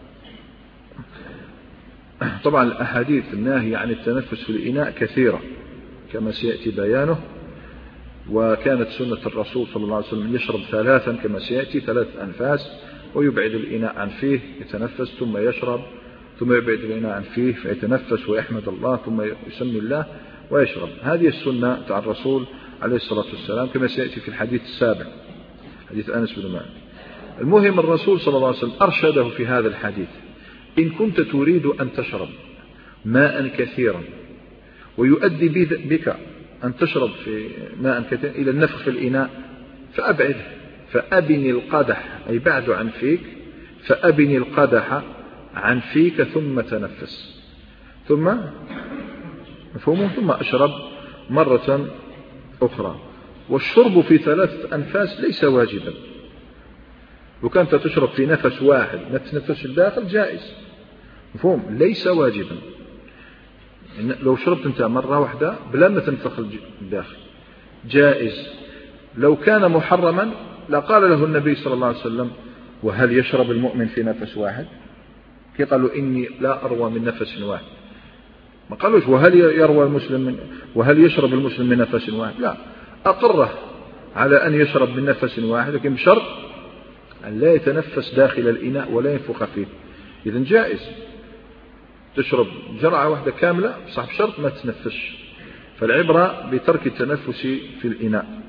طبعا الأحاديث الناهية عن التنفس في الإناء كثيرة كما سيأتي بيانه، وكانت سنة الرسول صلى الله عليه وسلم يشرب ثلاثا كما سيأتي، ثلاث أنفاس، ويبعد الإناء عن فيه يتنفس ثم يشرب، ثم يبعد الإناء عن فيه فيتنفس ويحمد الله ثم يسمي الله ويشرب. هذه السنة تاع الرسول عليه الصلاة والسلام كما سيأتي في الحديث السابع، حديث أنس بن مالك. المهم الرسول صلى الله عليه وسلم أرشده في هذا الحديث: إن كنت تريد أن تشرب ماء كثيرا ويؤدي بك أن تشرب في ماء كثيرا إلى النفخ في الإناء فأبعده، فأبني القدح أي بعد عن فيك، فأبني القدح عن فيك ثم تنفس، ثم مفهوم ثم أشرب مرة أخرى. والشرب في ثلاثة أنفاس ليس واجبا، وكانت تشرب في نفس واحد ما تتنفس الداخل جائز، مفهوم، ليس واجبا. لو شربت انت مرة واحدة بلا ما تنفخ الداخل جائز. لو كان محرما لقال له النبي صلى الله عليه وسلم: وهل يشرب المؤمن في نفس واحد؟ كي قالوا إني لا أروى من نفس واحد، ما قالوش وهل يروى المسلم من وهل يشرب المسلم من نفس واحد، لا، أقره على أن يشرب من نفس واحد، لكن بشرط أن لا يتنفس داخل الإناء ولا ينفخ فيه. إذن جائز تشرب جرعة واحدة كاملة، صح، بشرط ما تتنفسش. فالعبرة بترك التنفس في الإناء.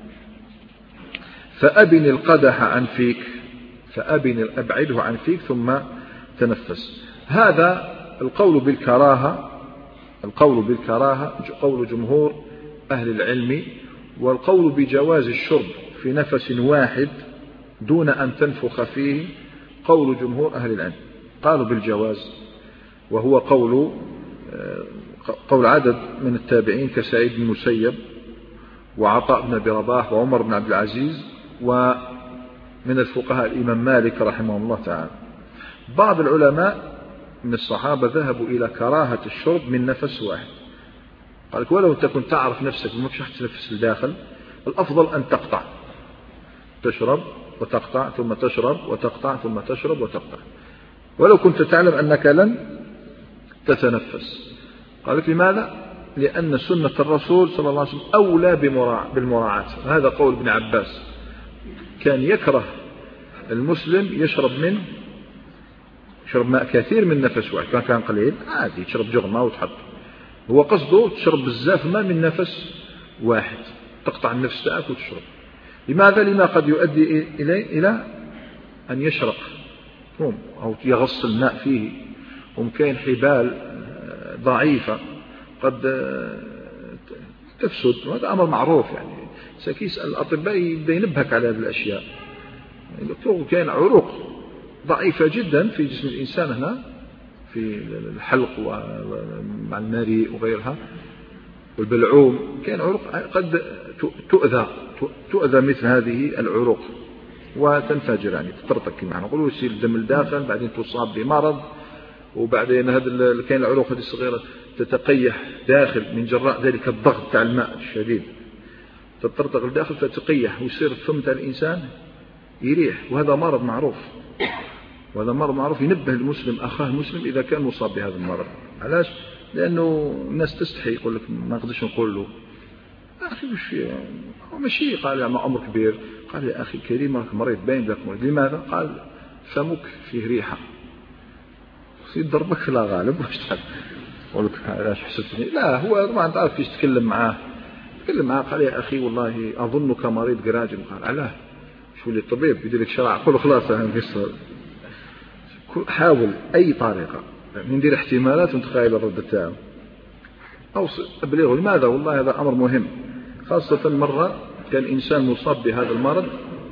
فأبن القدح عن فيك، فأبن أبعده عن فيك ثم تنفس. هذا القول بالكراهة، القول بالكراهة قول جمهور أهل العلم. والقول بجواز الشرب في نفس واحد دون أن تنفخ فيه قول جمهور أهل العلم، قالوا بالجواز، وهو قول قول عدد من التابعين كسعيد بن المسيب وعطاء بن أبي رباح وعمر بن عبد العزيز، ومن الفقهاء الإمام مالك رحمه الله تعالى. بعض العلماء من الصحابة ذهبوا إلى كراهة الشرب من نفس واحد، قال ولو تكن تعرف نفسك ما فيش تنفس الداخل، الأفضل أن تقطع، تشرب وتقطع ثم تشرب وتقطع ثم تشرب وتقطع، ولو كنت تعلم أنك لن تتنفس. قال لك لماذا؟ لأن سنة الرسول صلى الله عليه وسلم أولى بالمراعاة. هذا قول ابن عباس، كان يكره المسلم يشرب من يشرب ماء كثير من نفس واحد، كان كان قليل عادي تشرب جغمة وتحط، هو قصده تشرب بزاف ماء من نفس واحد، تقطع النفس تاعك وتشرب. لماذا؟ لما قد يؤدي إليه إلى أن يشرق أو يغص الماء فيه، ومكان حبال ضعيفة قد تفسد، وهذا أمر معروف. يعني سكيس الأطباء يبدأ ينبهك على هذه الأشياء. يعني كان عروق ضعيفة جدا في جسم الإنسان هنا في الحلق ومع المريء وغيرها والبلعوم، كان عروق قد تؤذى تؤذى مثل هذه العروق وتنفجر، يعني تطرطق كما نقولوا، يصير الدم الداخل، بعدين تصاب بمرض، وبعدين هذا كاين العروق هذه الصغيرة تتقيح داخل من جراء ذلك الضغط تاع الماء الشديد، تطرطق الداخل فتقيح ويصير الفم تاع الإنسان يريح، وهذا مرض معروف، وهذا مرض معروف ينبه المسلم أخاه المسلم إذا كان مصاب بهذا المرض. علاش؟ لأنه الناس تستحي، يقول لك ما نقدرش نقول له أخي وش فيه، ماشي قال يا ما أمر كبير، قال يا أخي كريم راك مريض باين ذاك مريض. لماذا؟ قال فمك فيه ريحة. يضربك لا غالب واش تحب ولك علاش حسبتني؟ لا هو ما تعرف كيش تكلم معاه تكلم معاه. قال يا أخي والله أظنك مريض قراجم. قال علاه شو اللي الطبيب يدير لك شرع؟ قل خلاص أنا قصر. حاول أي طريقة ندير احتمالات ونتخيل الرد تاعه أو أبلغه. لماذا؟ والله هذا أمر مهم، خاصة مرة كان إنسان مصاب بهذا المرض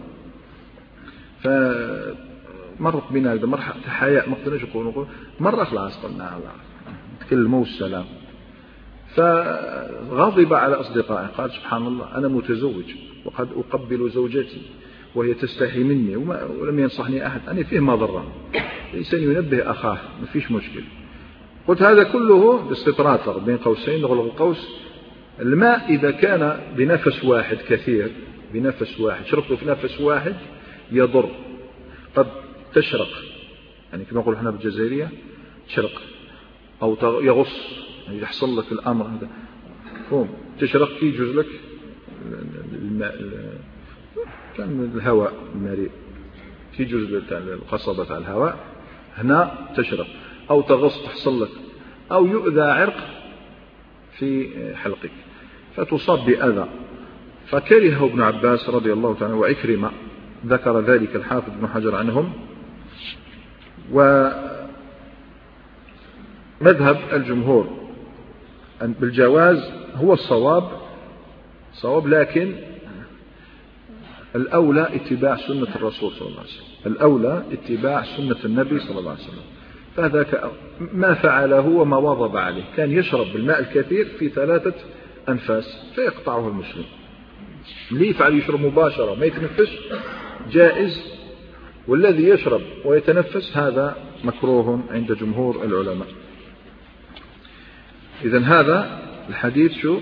فمرت بنا هذا مرحلة حياء ما قدرناش نقول مرة خلاص قلنا تكلموا السلام. فغضب على أصدقائه قال سبحان الله أنا متزوج وقد أقبل زوجتي وهي تستحي مني ولم ينصحني أحد، أنا فيه ما ضره، الإنسان ينبه أخاه ما فيش مشكل. قلت هذا كله باستطراد بين قوسين نغلق القوس. الماء إذا كان بنفس واحد كثير بنفس واحد شربته في نفس واحد يضر، قد تشرق يعني كما نقول احنا بالجزائرية تشرق أو يغص يعني يحصل لك الأمر هذا فهم تشرق يجوز لك الماء كان الهواء المريء في جزء القصبة تاع الهواء هنا تشرق أو تغص تحصل لك أو يؤذى عرق في حلقك فتصاب بأذى. فكرهه ابن عباس رضي الله تعالى وعكرمة ذكر ذلك الحافظ ابن حجر عنهم. ومذهب الجمهور بالجواز هو الصواب صواب، لكن الأولى اتباع سنة الرسول صلى الله عليه وسلم، الأولى اتباع سنة النبي صلى الله عليه وسلم. فذاك ما فعله وما واظب عليه، كان يشرب بالماء الكثير في ثلاثة أنفاس فيقطعه المسلم. اللي يفعل يشرب مباشرة ما يتنفس جائز، والذي يشرب ويتنفس هذا مكروه عند جمهور العلماء. إذن هذا الحديث شو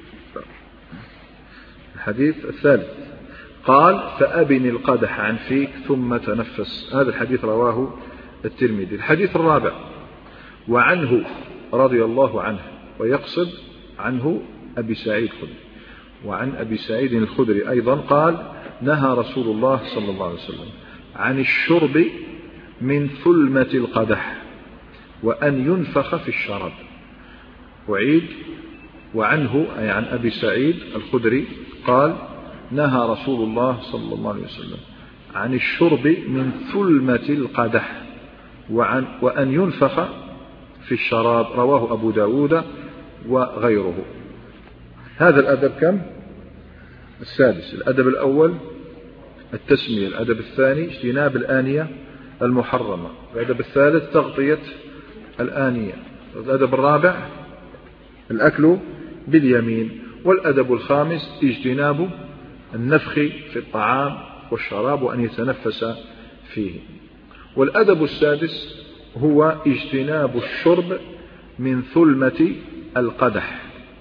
الحديث الثالث قال فأبن القدح عن فيك ثم تنفس. هذا الحديث رواه الترمذي. الحديث الرابع وعنه رضي الله عنه، ويقصد عنه أبي سعيد الخدري. وعن أبي سعيد الخدري أيضا قال نهى رسول الله صلى الله عليه وسلم عن الشرب من ثلمة القدح وأن ينفخ في الشراب. وعيد وعنه أي عن أبي سعيد الخدري قال نهى رسول الله صلى الله عليه وسلم عن الشرب من ثلمة القدح وعن وأن ينفخ في الشراب. رواه أبو داود وغيره. هذا الأدب كم؟ السادس. الأدب الأول التسمية، الأدب الثاني اجتناب الآنية المحرمة، الأدب الثالث تغطية الآنية، الأدب الرابع الأكل باليمين، والأدب الخامس اجتناب النفخ في الطعام والشراب وأن يتنفس فيه. والأدب السادس هو اجتناب الشرب من ثلمة القدح.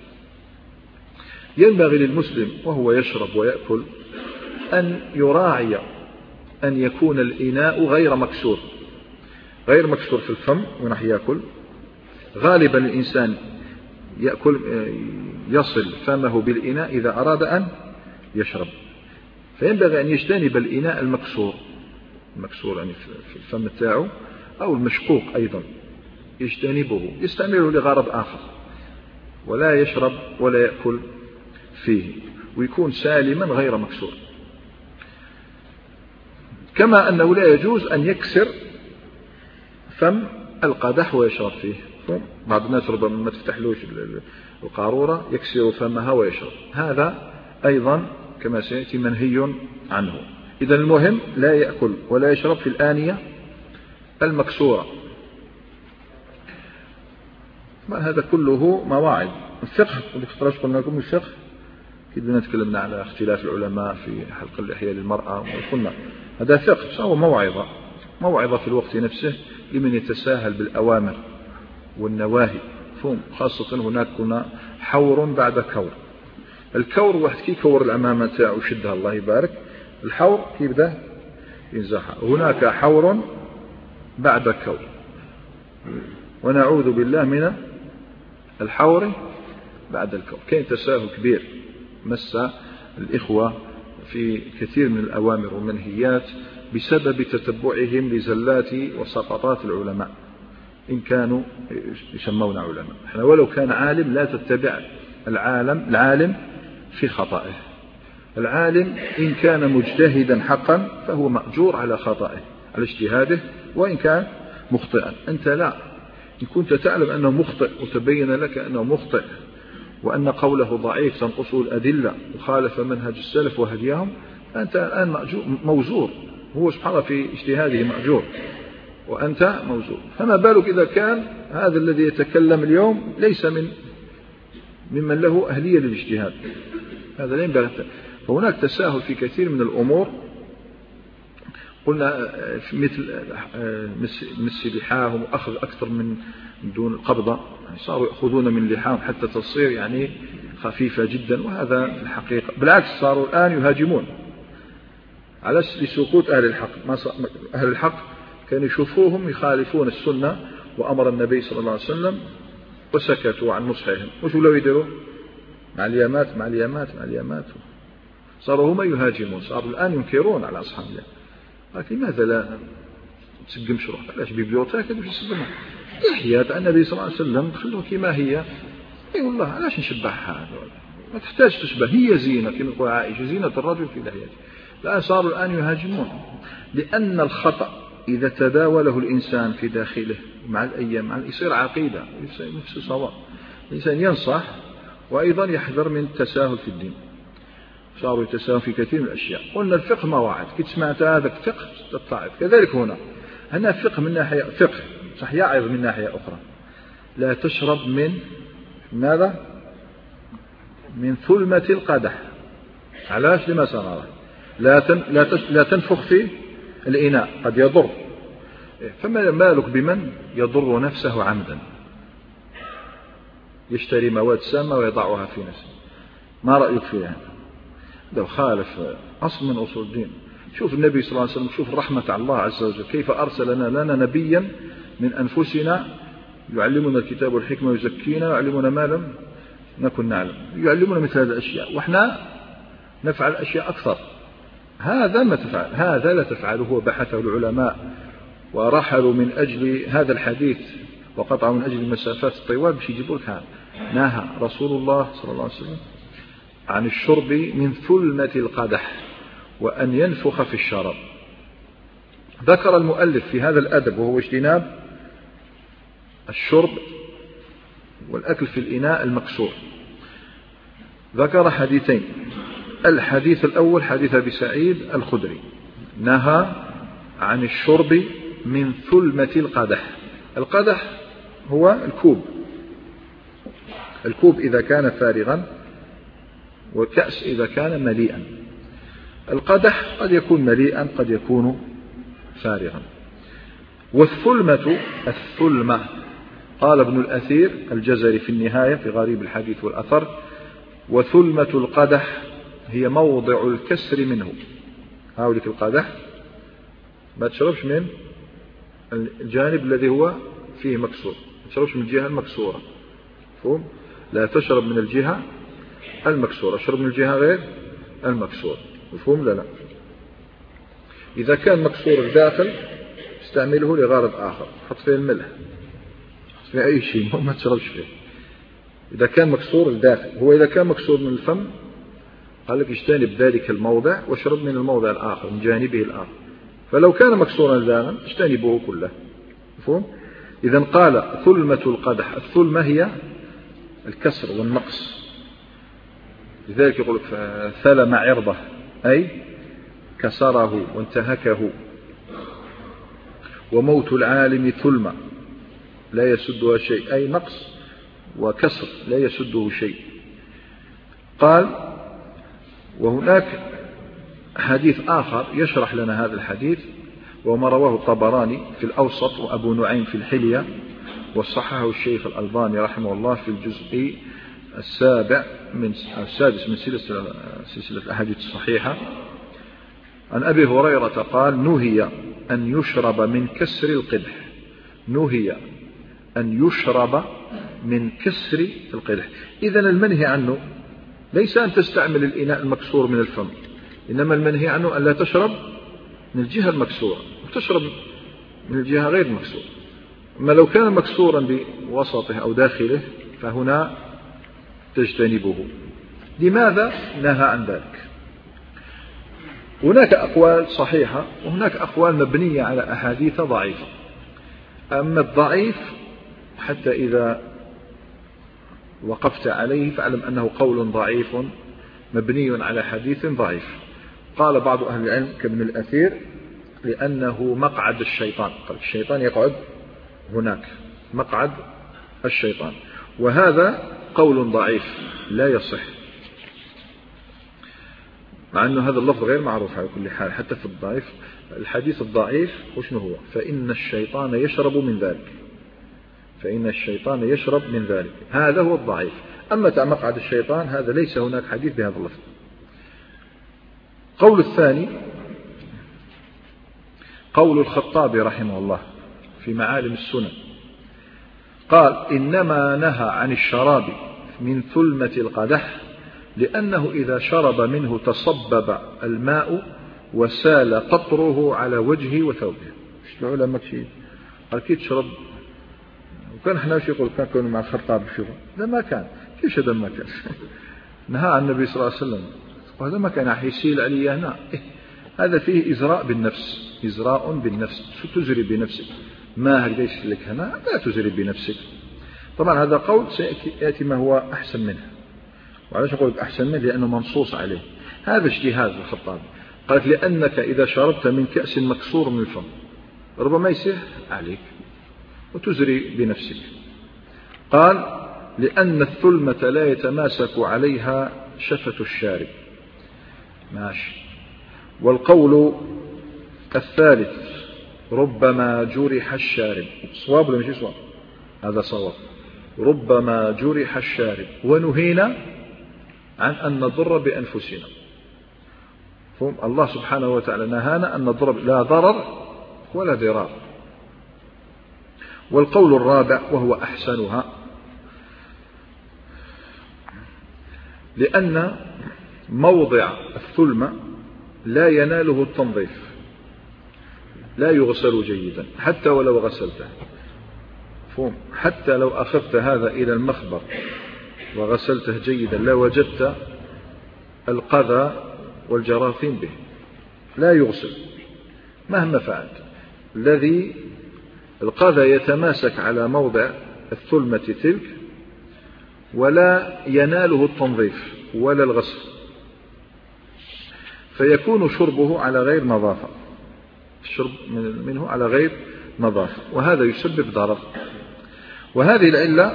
ينبغي للمسلم وهو يشرب ويأكل أن يراعي أن يكون الإناء غير مكسور، غير مكسور في الفم ونحن يأكل. غالبا الإنسان يأكل يصل فمه بالإناء إذا أراد أن يشرب، فينبغي أن يجتنب الإناء المكسور، المكسور يعني في الفم تاعه أو المشقوق أيضا يجتنبه، يستعمله لغرض آخر ولا يشرب ولا يأكل فيه، ويكون سالما غير مكسور. كما أنه لا يجوز أن يكسر فم القدح ويشرب فيه. بعض الناس ربما ما تفتحلوش القارورة يكسر فمها ويشرب، هذا أيضا كما سيأتي منهي عنه. إذن المهم لا يأكل ولا يشرب في الآنية المكسورة. هذا كله مواعظ. الفقه اللي اخترج قلنا لكم الفقه كنا تكلمنا على اختلاف العلماء في حلق اللحية للمرأة، وقلنا هذا فقه فهو موعظة، موعظة في الوقت نفسه لمن يتساهل بالأوامر والنواهي. فهم خاصة هناك كنا حور بعد كور. الكور واحد كي كور الأمامة تاعو شدها الله يبارك، الحور كي يبدأ ينزحها. هناك حور بعد كور، ونعوذ بالله من الحور بعد الكور. كاين تساهل كبير مس الإخوة في كثير من الأوامر والمنهيات بسبب تتبعهم لزلات وسقطات العلماء إن كانوا يسمون علماء. احنا ولو كان عالم لا تتبع العالم العالم في خطئه. العالم إن كان مجتهدا حقا فهو مأجور على خطئه على اجتهاده وإن كان مخطئا. أنت لا، إن كنت تعلم أنه مخطئ وتبين لك أنه مخطئ وأن قوله ضعيف تنقصه الأدلة وخالف منهج السلف وهديهم، فأنت الآن موزور، هو سبحانه في اجتهاده مأجور وأنت موزور. فما بالك إذا كان هذا الذي يتكلم اليوم ليس من ممن له أهلية للاجتهاد؟ هذا لا ينبغي. فهناك تساهل في كثير من الأمور. قلنا مثل مس لحاهم وأخذ أكثر من دون القبضة، يعني صاروا يأخذون من لحاهم حتى تصير يعني خفيفة جدا، وهذا في الحقيقة بالعكس صاروا الآن يهاجمون على لسقوط أهل الحق. ما أهل الحق كانوا يشوفوهم يخالفون السنة وأمر النبي صلى الله عليه وسلم وسكتوا عن نصحهم، وشو لو يدروا مع اليامات مع اليامات مع اليامات صاروا هم يهاجمون، صاروا الآن ينكرون على أصحاب الله. لكن لماذا لا تسقم شروح؟ علاش بيبيوتها كذا يسقمها لحيات النبي صلى الله عليه وسلم خلوها كما هي. اي والله علاش نشبعها؟ ما تحتاج تشبه، هي زينة كما تقول عائشة زينة الرجل في لحيته. لا، صاروا الآن يهاجمون لأن الخطأ إذا تداوله الإنسان في داخله مع الأيام مع يصير عقيدة، يصير نفسه صواب. الإنسان ينصح وأيضا يحذر من التساهل في الدين. صاروا يتساهل في كثير من الأشياء. قلنا الفقه مواعظ، كنت سمعت هذا الفقه تتعظ. كذلك هنا هنا فقه من ناحية فقه صح يعظ من ناحية أخرى. لا تشرب من ماذا؟ من ثلمة القدح. علاش؟ لما سنرى لا تن لا, لا تنفخ في الإناء قد يضر. فما بالك بمن يضر نفسه عمدا، يشتري مواد سامة ويضعها في نفسه؟ ما رأيك فيها؟ لو خالف أصل من أصول الدين. شوف النبي صلى الله عليه وسلم، شوف رحمة الله عز وجل كيف أرسلنا لنا نبيا من أنفسنا يعلمنا الكتاب والحكمة ويزكينا ويعلمنا ما لم نكن نعلم، يعلمنا مثل هذه الأشياء وإحنا نفعل أشياء أكثر. هذا ما تفعل، هذا لا تفعله. وبحثه العلماء ورحلوا من أجل هذا الحديث وقطعوا من أجل المسافات الطوال باش يجيبوا لك هذا. نهى رسول الله صلى الله عليه وسلم عن الشرب من ثلمة القدح وأن ينفخ في الشراب. ذكر المؤلف في هذا الأدب وهو اجتناب الشرب والأكل في الإناء المكسور، ذكر حديثين. الحديث الأول حديث أبي سعيد الخدري نهى عن الشرب من ثلمة القدح. القدح هو الكوب، الكوب إذا كان فارغا والكأس إذا كان مليئا. القدح قد يكون مليئا قد يكون فارغا. والثلمة الثلمة قال ابن الأثير الجزري في النهاية في غريب الحديث والأثر: وثلمة القدح هي موضع الكسر منه. هاولك القدح ما تشربش من الجانب الذي هو فيه مكسور، ما تشربش من الجهة المكسورة. فهم؟ لا تشرب من الجهة المكسورة، اشرب من الجهة غير المكسورة. مفهوم؟ لا لا. إذا كان مكسور الداخل استعمله لغرض آخر، حط فيه الملح، حط فيه أي شيء، ما تشربش فيه. إذا كان مكسور الداخل، هو إذا كان مكسور من الفم قال لك اجتنب ذلك الموضع واشرب من الموضع الآخر من جانبه الآخر. فلو كان مكسورا داخل اجتنبه كله. مفهوم؟ إذا قال ثلمة القدح، الثلمة هي الكسر والنقص. لذلك يقول لك ثلم عرضه أي كسره وانتهكه. وموت العالم ثلمة لا يسدها شيء، أي نقص وكسر لا يسده شيء. قال وهناك حديث آخر يشرح لنا هذا الحديث وما رواه الطبراني في الأوسط وأبو نعيم في الحلية وصححه الشيخ الألباني رحمه الله في الجزء السابع من السادس من سلسلة سلسلة الأحاديث الصحيحة عن أبي هريرة قال: نهي أن يشرب من كسر القدح. نهي أن يشرب من كسر القدح. إذن المنهي عنه ليس أن تستعمل الإناء المكسور من الفم، إنما المنهي عنه أن لا تشرب من الجهة المكسورة وتشرب من الجهة غير المكسورة. أما لو كان مكسورا بوسطه أو داخله فهنا تجتنبه. لماذا نهى عن ذلك؟ هناك أقوال صحيحة وهناك أقوال مبنية على أحاديث ضعيفة. أما الضعيف حتى إذا وقفت عليه فاعلم أنه قول ضعيف مبني على حديث ضعيف. قال بعض أهل العلم كابن الأثير لأنه مقعد الشيطان، قال الشيطان يقعد هناك مقعد الشيطان، وهذا قول ضعيف لا يصح، مع أنه هذا اللفظ غير معروف على كل حال حتى في الضعيف. الحديث الضعيف وشنو هو؟ فإن الشيطان يشرب من ذلك، فإن الشيطان يشرب من ذلك، هذا هو الضعيف. أما مقعد الشيطان هذا ليس هناك حديث بهذا اللفظ. قول الثاني قول الخطابي رحمه الله في معالم السنن، قال إنما نهى عن الشراب من ثلمة القدح لأنه إذا شرب منه تصبب الماء وسال قطره على وجهه وثوبه. ايش العلماء شيء قال كي تشرب، وكان احنا وش يقول كان كانوا مع الخطاب شوفوا لا ما كان كيف هذا ما كان نهى عن النبي صلى الله عليه وسلم، وهذا ما كان حيسيل علي هنا إيه؟ هذا فيه إزراء بالنفس، إزراء بالنفس، شو تزري بنفسك ما هل ليش لك هنا لا تزري بنفسك. طبعا هذا قول سيأتي ما هو أحسن منه. وعلاش أقول أحسن منه؟ لأنه منصوص عليه. هذا اجتهاد الخطاب، قالت لأنك إذا شربت من كأس مكسور من الفم ربما يسيح عليك وتزري بنفسك. قال لأن الثلمة لا يتماسك عليها شفة الشارب. ماشي. والقول الثالث ربما جرح الشارب، صواب ولا مش صواب؟ هذا صواب، ربما جرح الشارب ونهينا عن أن نضر بأنفسنا. فهم الله سبحانه وتعالى نهانا أن نضر، لا ضرر ولا ضرار. والقول الرابع وهو أحسنها، لأن موضع الثلمة لا يناله التنظيف، لا يغسل جيدا حتى ولو غسلته. فهم حتى لو أخذت هذا إلى المخبر وغسلته جيدا لا وجدت القذى والجراثيم به، لا يغسل مهما فعلت. الذي القذى يتماسك على موضع الثلمة تلك ولا يناله التنظيف ولا الغسل، فيكون شربه على غير نظافة، الشرب منه على غير نظافة، وهذا يسبب ضرر. وهذه العلة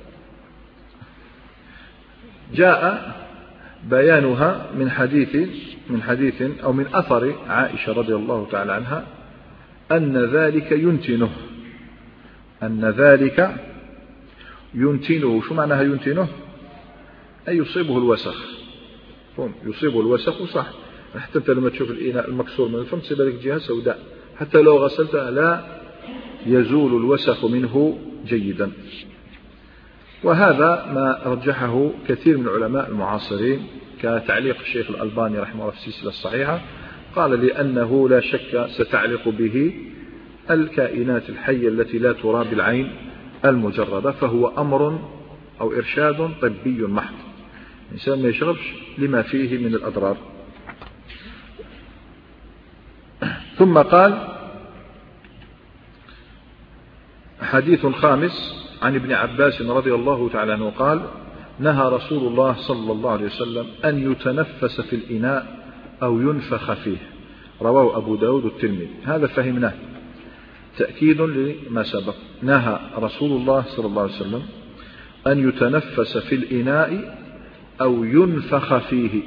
جاء بيانها من حديث من حديث أو من أثر عائشة رضي الله تعالى عنها أن ذلك ينتنه، أن ذلك ينتنه. شو معناها ينتنه؟ أي يصيبه الوسخ، يصيبه الوسخ صح. حتى أنت لما تشوف الإناء المكسور من الفم تصيب لك جهة سوداء، حتى لو غسلتها لا يزول الوسخ منه جيدا. وهذا ما رجحه كثير من العلماء المعاصرين كتعليق الشيخ الألباني رحمه الله في السلسلة الصحيحة، قال لأنه لا شك ستعلق به الكائنات الحية التي لا ترى بالعين المجردة، فهو أمر أو إرشاد طبي محض، الإنسان ما يشربش لما فيه من الأضرار. ثم قال حديث خامس عن ابن عباس رضي الله تعالى عنه قال نهى رسول الله صلى الله عليه وسلم أن يتنفس في الإناء أو ينفخ فيه، رواه أبو داود والترمذي. هذا فهمناه تأكيد لما سبق، نهى رسول الله صلى الله عليه وسلم أن يتنفس في الإناء أو ينفخ فيه،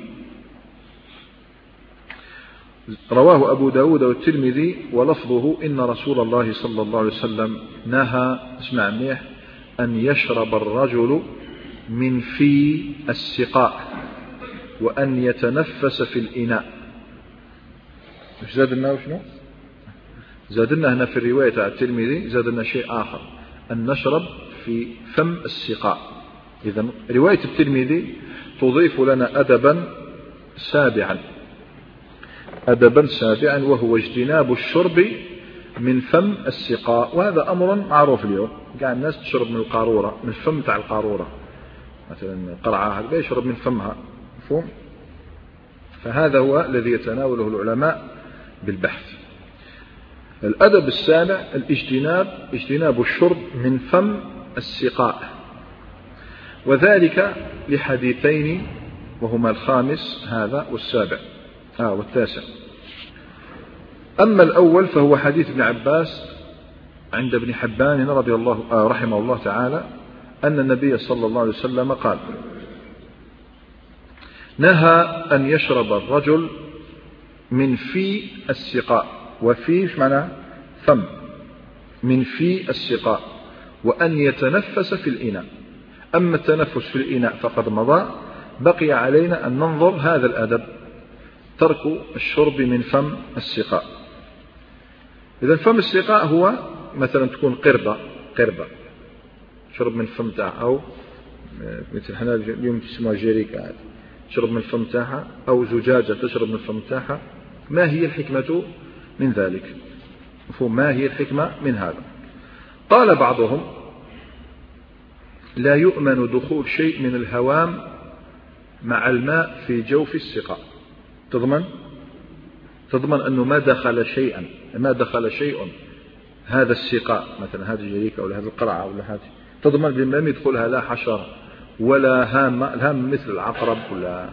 رواه أبو داود والترمذي ولفظه إن رسول الله صلى الله عليه وسلم نهى اسمع منيح أن يشرب الرجل من في السقاء وأن يتنفس في الإناء. مش زاد لنا وشنو؟ زاد لنا هنا في الرواية على الترمذي زاد لنا شيء آخر، أن نشرب في فم السقاء. إذن رواية الترمذي تضيف لنا أدبا سابعا أدبا سابعا وهو اجتناب الشرب من فم السقاء. وهذا أمر معروف اليوم، قاعد الناس تشرب من القارورة، من الفم تاع القارورة، مثلا قرعة هذا يشرب من فمها، مفهوم؟ فهذا هو الذي يتناوله العلماء بالبحث. الأدب السابع الاجتناب، اجتناب الشرب من فم السقاء، وذلك لحديثين وهما الخامس هذا والسابع آه والتاسع. أما الأول فهو حديث ابن عباس عند ابن حبان رضي الله آه رحمه الله تعالى أن النبي صلى الله عليه وسلم قال: نهى أن يشرب الرجل من في السقاء، وفي ايش معنى فم، من في السقاء، وأن يتنفس في الإناء. أما التنفس في الإناء فقد مضى، بقي علينا أن ننظر هذا الأدب، ترك الشرب من فم السقاء. إذا فم السقاء هو مثلا تكون قربة قربة شرب من فم تاعها، أو مثل حنا اليوم تسمى جيريكا تشرب من الفم تاعها، أو زجاجة تشرب من الفم تاعها. ما هي الحكمة من ذلك؟ مفهوم؟ ما هي الحكمة من هذا؟ قال بعضهم: لا يؤمن دخول شيء من الهوام مع الماء في جوف السقاء. تضمن تضمن أنه ما دخل شيئا ما دخل شيء هذا السقاء، مثلا هذه الجريكة ولا هذه القرعة ولا هذه، تضمن لم يدخلها لا حشرة ولا هامة، الهام مثل العقرب ولا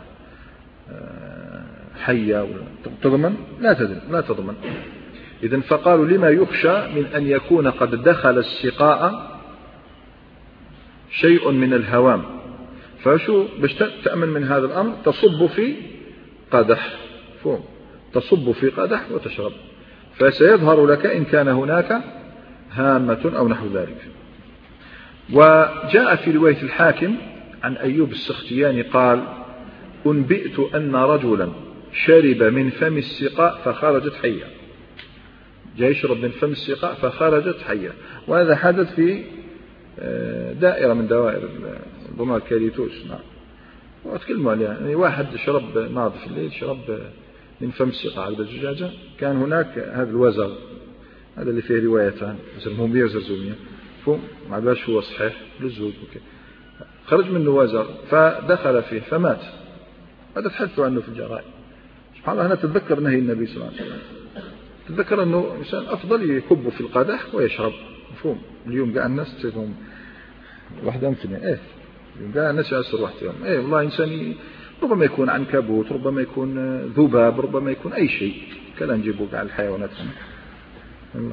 حية ولا تضمن؟ لا تضمن لا تضمن. إذن فقالوا: لما يخشى من أن يكون قد دخل السقاء شيء من الهوام، فشو باش تأمن من هذا الأمر؟ تصب في قدح، فهم تصب في قدح وتشرب، فسيظهر لك إن كان هناك هامة أو نحو ذلك. وجاء في رواية الحاكم عن أيوب السختياني قال: أنبئت أن رجلا شرب من فم السقاء فخرجت حية، جاء يشرب من فم السقاء فخرجت حية. وهذا حدث في دائرة من دوائر ربما الكاليتوس. نعم، وأتكلموا عليها، يعني واحد شرب ناض في الليل، شرب من فم السقاء على الزجاجة، كان هناك هذا الوزر، هذا اللي فيه روايتان، يسموه مية وزرزومية، فهم ما باش هو صحيح للزوج، خرج منه وزر فدخل فيه فمات. هذا تحدثوا عنه في الجرائد. سبحان الله، أنا تتذكر نهي النبي صلى الله عليه وسلم، تتذكر أنه إنسان أفضل يكب في القدح ويشرب، مفهوم؟ اليوم قاع الناس تفهم واحد أمثلة، إيه اليوم قاع الناس يأسر واحدهم، إيه والله إنسان ربما يكون عنكبوت، ربما يكون ذباب، ربما يكون أي شيء، كلا نجيبه قاع الحيوانات والله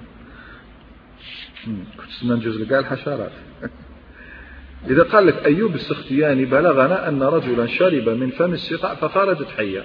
كنت ننجز لقاع الحشرات. إذا قال لك أيوب السختياني: بلغنا أن رجلا شرب من فم السقاء فخرجت حية،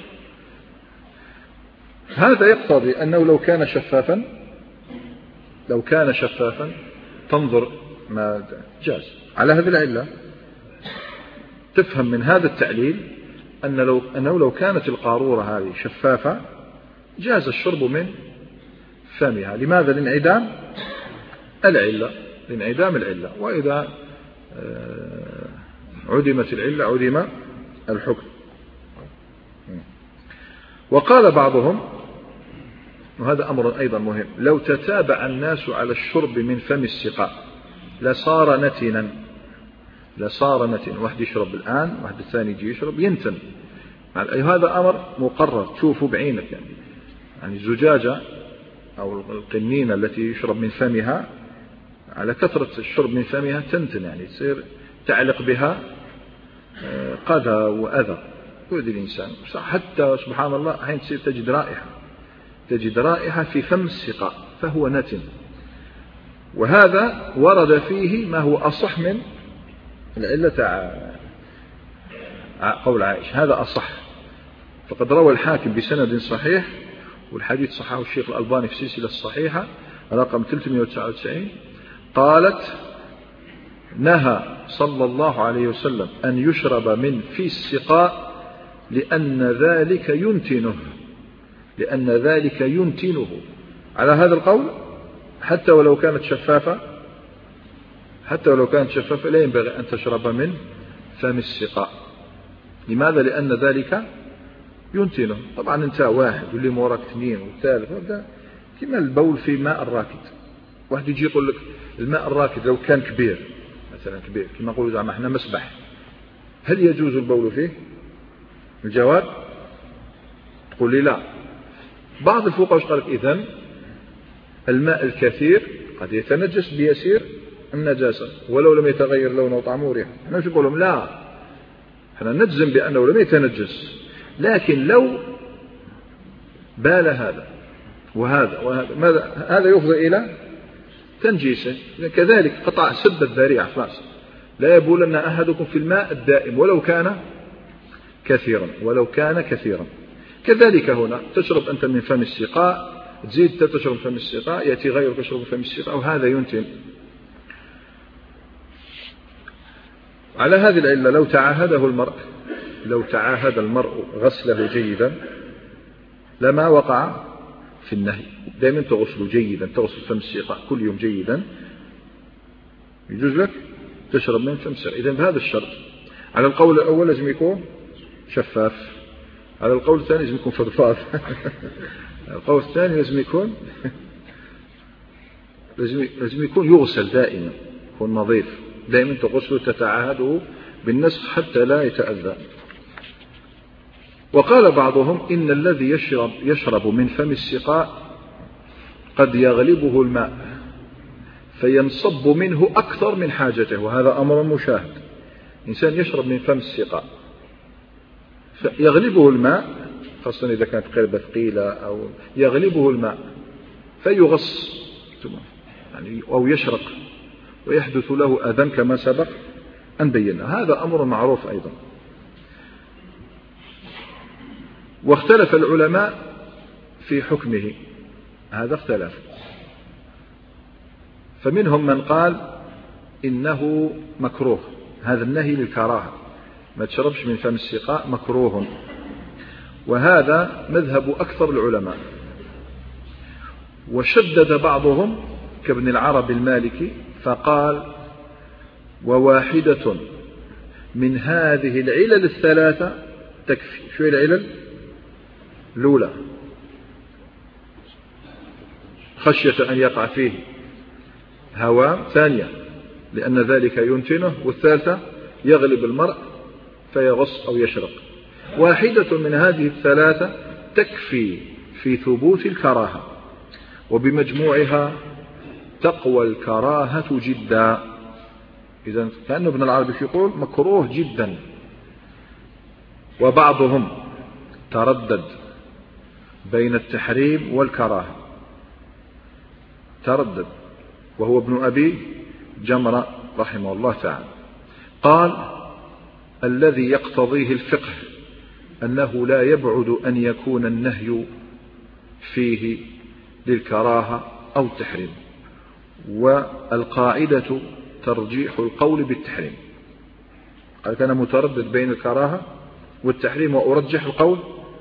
هذا يقتضي أنه لو كان شفافا لو كان شفافا تنظر ما جاز. على هذه العلة تفهم من هذا التعليل أن لو أنه لو كانت القارورة هذه شفافة جاز الشرب من فمها. لماذا؟ لانعدام العلة لانعدام العلة وإذا عدمت العلة عدم الحكم. وقال بعضهم، وهذا أمر أيضا مهم: لو تتابع الناس على الشرب من فم السقاء لصار نتنا لصار نتنا واحد يشرب الآن، واحد الثاني يجي يشرب ينتن. هذا أمر مقرر، تشوفه بعينك. يعني يعني الزجاجة أو القنينة التي يشرب من فمها على كثرة الشرب من فمها تنتن، يعني تصير تعلق بها قذى وأذى يؤذي الإنسان. حتى سبحان الله حين تصير تجد رائحة تجد رائحة في فم السقاء فهو نتن. وهذا ورد فيه ما هو أصح من العلة قول عائشة، هذا أصح. فقد روى الحاكم بسند صحيح، والحديث صححه الشيخ الألباني في السلسلة الصحيحة رقم ثلاثمائة وتسعة وتسعين، قالت: نهى صلى الله عليه وسلم أن يشرب من في السقاء لأن ذلك ينتنه لأن ذلك ينتنه على هذا القول حتى ولو كانت شفافة حتى ولو كانت شفافة لا ينبغي أن تشرب من فم السقاء. لماذا؟ لأن ذلك ينتنه. طبعا انت واحد واللي موراك اثنين والثالث هذا كما البول في ماء الراكد. واحد يجي يقول لك الماء الراكد لو كان كبير مثلا كبير كما نقولوا زعما احنا مسبح، هل يجوز البول فيه؟ الجواب تقول لي لا. بعض الفقهاء قال لك اذن الماء الكثير قد يتنجس بيسير النجاسة ولو لم يتغير لونه وطعمه وريحه. احنا مش نقول لهم لا، احنا نجزم بأنه لم يتنجس، لكن لو بال هذا وهذا وهذا ماذا هذا يفضي إلى تنجيسه. كذلك قطع سد الذريعة خلاص، لا يبولن أحدكم في الماء الدائم ولو كان كثيرا ولو كان كثيرا. كذلك هنا تشرب أنت من فم السقاء، تزيد تشرب من فم السقاء، يأتي غيرك يشرب من فم السقاء، وهذا ينتن. على هذه العلة لو تعاهده المرء لو تعاهد المرء غسله جيدا لما وقع في النهي. دائما تغسل جيدا، تغسل فم السقاء كل يوم جيدا، يجوز لك تشرب من فم السقاء. إذن بهذا الشرط. على القول الأول لازم يكون شفاف، على القول الثاني لازم يكون فضفاض القول الثاني لازم يكون لازم يكون يغسل دائما، يكون نظيف دائما، تغسل تتعاهده بالنسخ حتى لا يتأذى. وقال بعضهم إن الذي يشرب, يشرب من فم السقاء قد يغلبه الماء فينصب منه أكثر من حاجته، وهذا أمر مشاهد. إنسان يشرب من فم السقاء يغلبه الماء، خاصة إذا كانت قربة ثقيلة أو يغلبه الماء فيغص يعني أو يشرق ويحدث له أذى كما سبق أن بينا. هذا أمر معروف أيضا. واختلف العلماء في حكمه، هذا اختلف، فمنهم من قال إنه مكروه، هذا النهي للكراهة، ما تشربش من فم السقاء مكروه، وهذا مذهب أكثر العلماء. وشدد بعضهم كابن العربي المالكي فقال وواحدة من هذه العلل الثلاثة تكفي. شو هي العلل؟ الأولى خشية أن يقع فيه هوام، ثانية لأن ذلك ينتنه، والثالثة يغلب المرء فيغص أو يشرق. واحدة من هذه الثلاثة تكفي في ثبوت الكراهة، وبمجموعها تقوى الكراهة جدا. إذن كأنه ابن العربي يقول مكروه جدا. وبعضهم تردد بين التحريم والكراهة، تردد، وهو ابن أبي جمرة رحمه الله تعالى. قال الذي يقتضيه الفقه أنه لا يبعد أن يكون النهي فيه للكراهة أو التحريم، والقاعدة ترجيح القول بالتحريم. قال كان متردد بين الكراهة والتحريم، وأرجح القول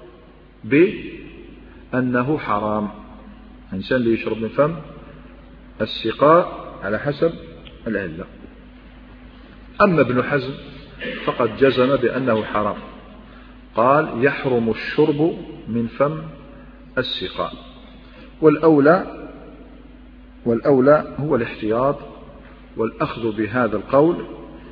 بأنه حرام. الإنسان اللي يشرب من فم السقاء على حسب العلة. أما ابن حزم فقد جزم بأنه حرام، قال يحرم الشرب من فم السقاء. والأولى والأولى هو الاحتياط والأخذ بهذا القول.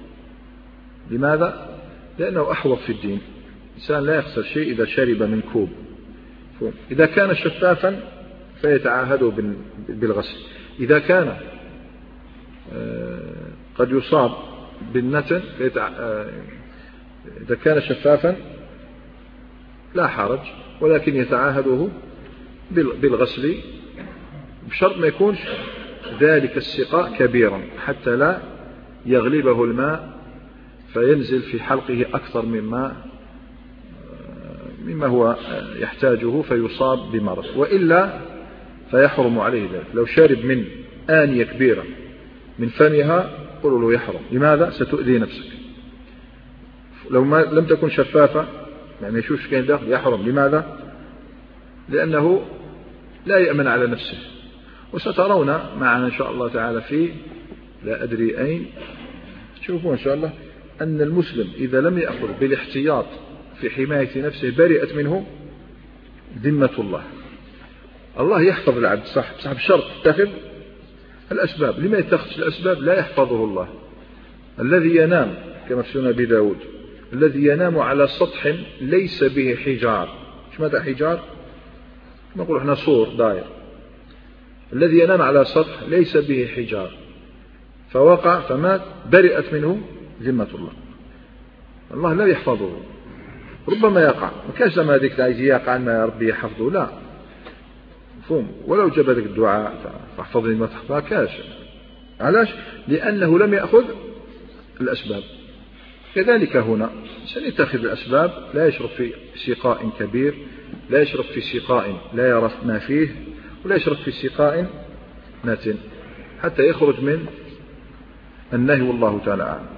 لماذا؟ لأنه أحوط في الدين. الإنسان لا يخسر شيء إذا شرب من كوب. إذا كان شفافا فيتعاهده بالغسل، إذا كان قد يصاب بالنتن إذا كان شفافا لا حرج، ولكن يتعاهده بالغسل بشرط ما يكونش ذلك السقاء كبيرا حتى لا يغلبه الماء فينزل في حلقه أكثر مما مما هو يحتاجه فيصاب بمرض، وإلا فيحرم عليه ذلك. لو شارب من آنية كبيرة من فمها قولوا له يحرم. لماذا؟ ستؤذي نفسك. لو ما لم تكن شفافة يعني يشوف كان داخل يحرم. لماذا؟ لأنه لا يأمن على نفسه. وسترون معنا إن شاء الله تعالى في لا أدري أين تشوفون إن شاء الله أن المسلم إذا لم يأخذ بالاحتياط في حماية نفسه برئت منه ذمة الله. الله يحفظ العبد صح، بصح بشرط تتخذ الأسباب. لما يتخذ الأسباب؟ لا يحفظه الله. الذي ينام كما في سنن أبي داود، الذي ينام على سطح ليس به حجار، ايش ماذا حجار؟ نقول احنا سور داير. الذي ينام على سطح ليس به حجار فوقع فمات برئت منه ذمة الله. الله لا يحفظه، ربما يقع، ما كانش زعما هذيك عايز يقع ما ربي يحفظه، لا مفهوم. ولو جاب لك الدعاء فاحفظني ما تحفظها كاش. علاش؟ لأنه لم يأخذ الأسباب. كذلك هنا سنتخذ الأسباب، لا يشرب في سقاء كبير، لا يشرب في سقاء لا يرى ما فيه، ولا يشرب في سقاء ناتن، حتى يخرج من النهي والله تعالى أعلم.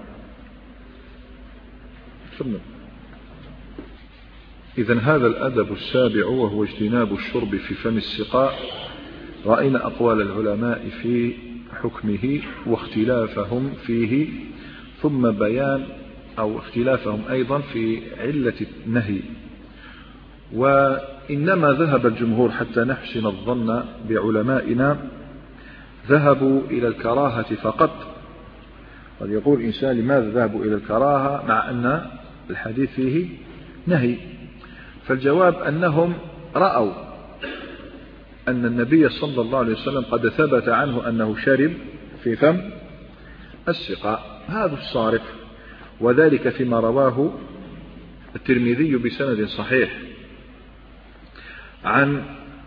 إذن هذا الأدب السابع وهو اجتناب الشرب في فم السقاء. رأينا أقوال العلماء في حكمه واختلافهم فيه، ثم بيان أو اختلافهم أيضا في علة النهي. وإنما ذهب الجمهور حتى نحسن الظن بعلمائنا ذهبوا إلى الكراهة فقط. قد يقول إنسان لماذا ذهبوا إلى الكراهة مع أن الحديث فيه نهي؟ فالجواب أنهم رأوا أن النبي صلى الله عليه وسلم قد ثبت عنه أنه شرب في فم السقاء، هذا الصارف، وذلك فيما رواه الترمذي بسند صحيح عن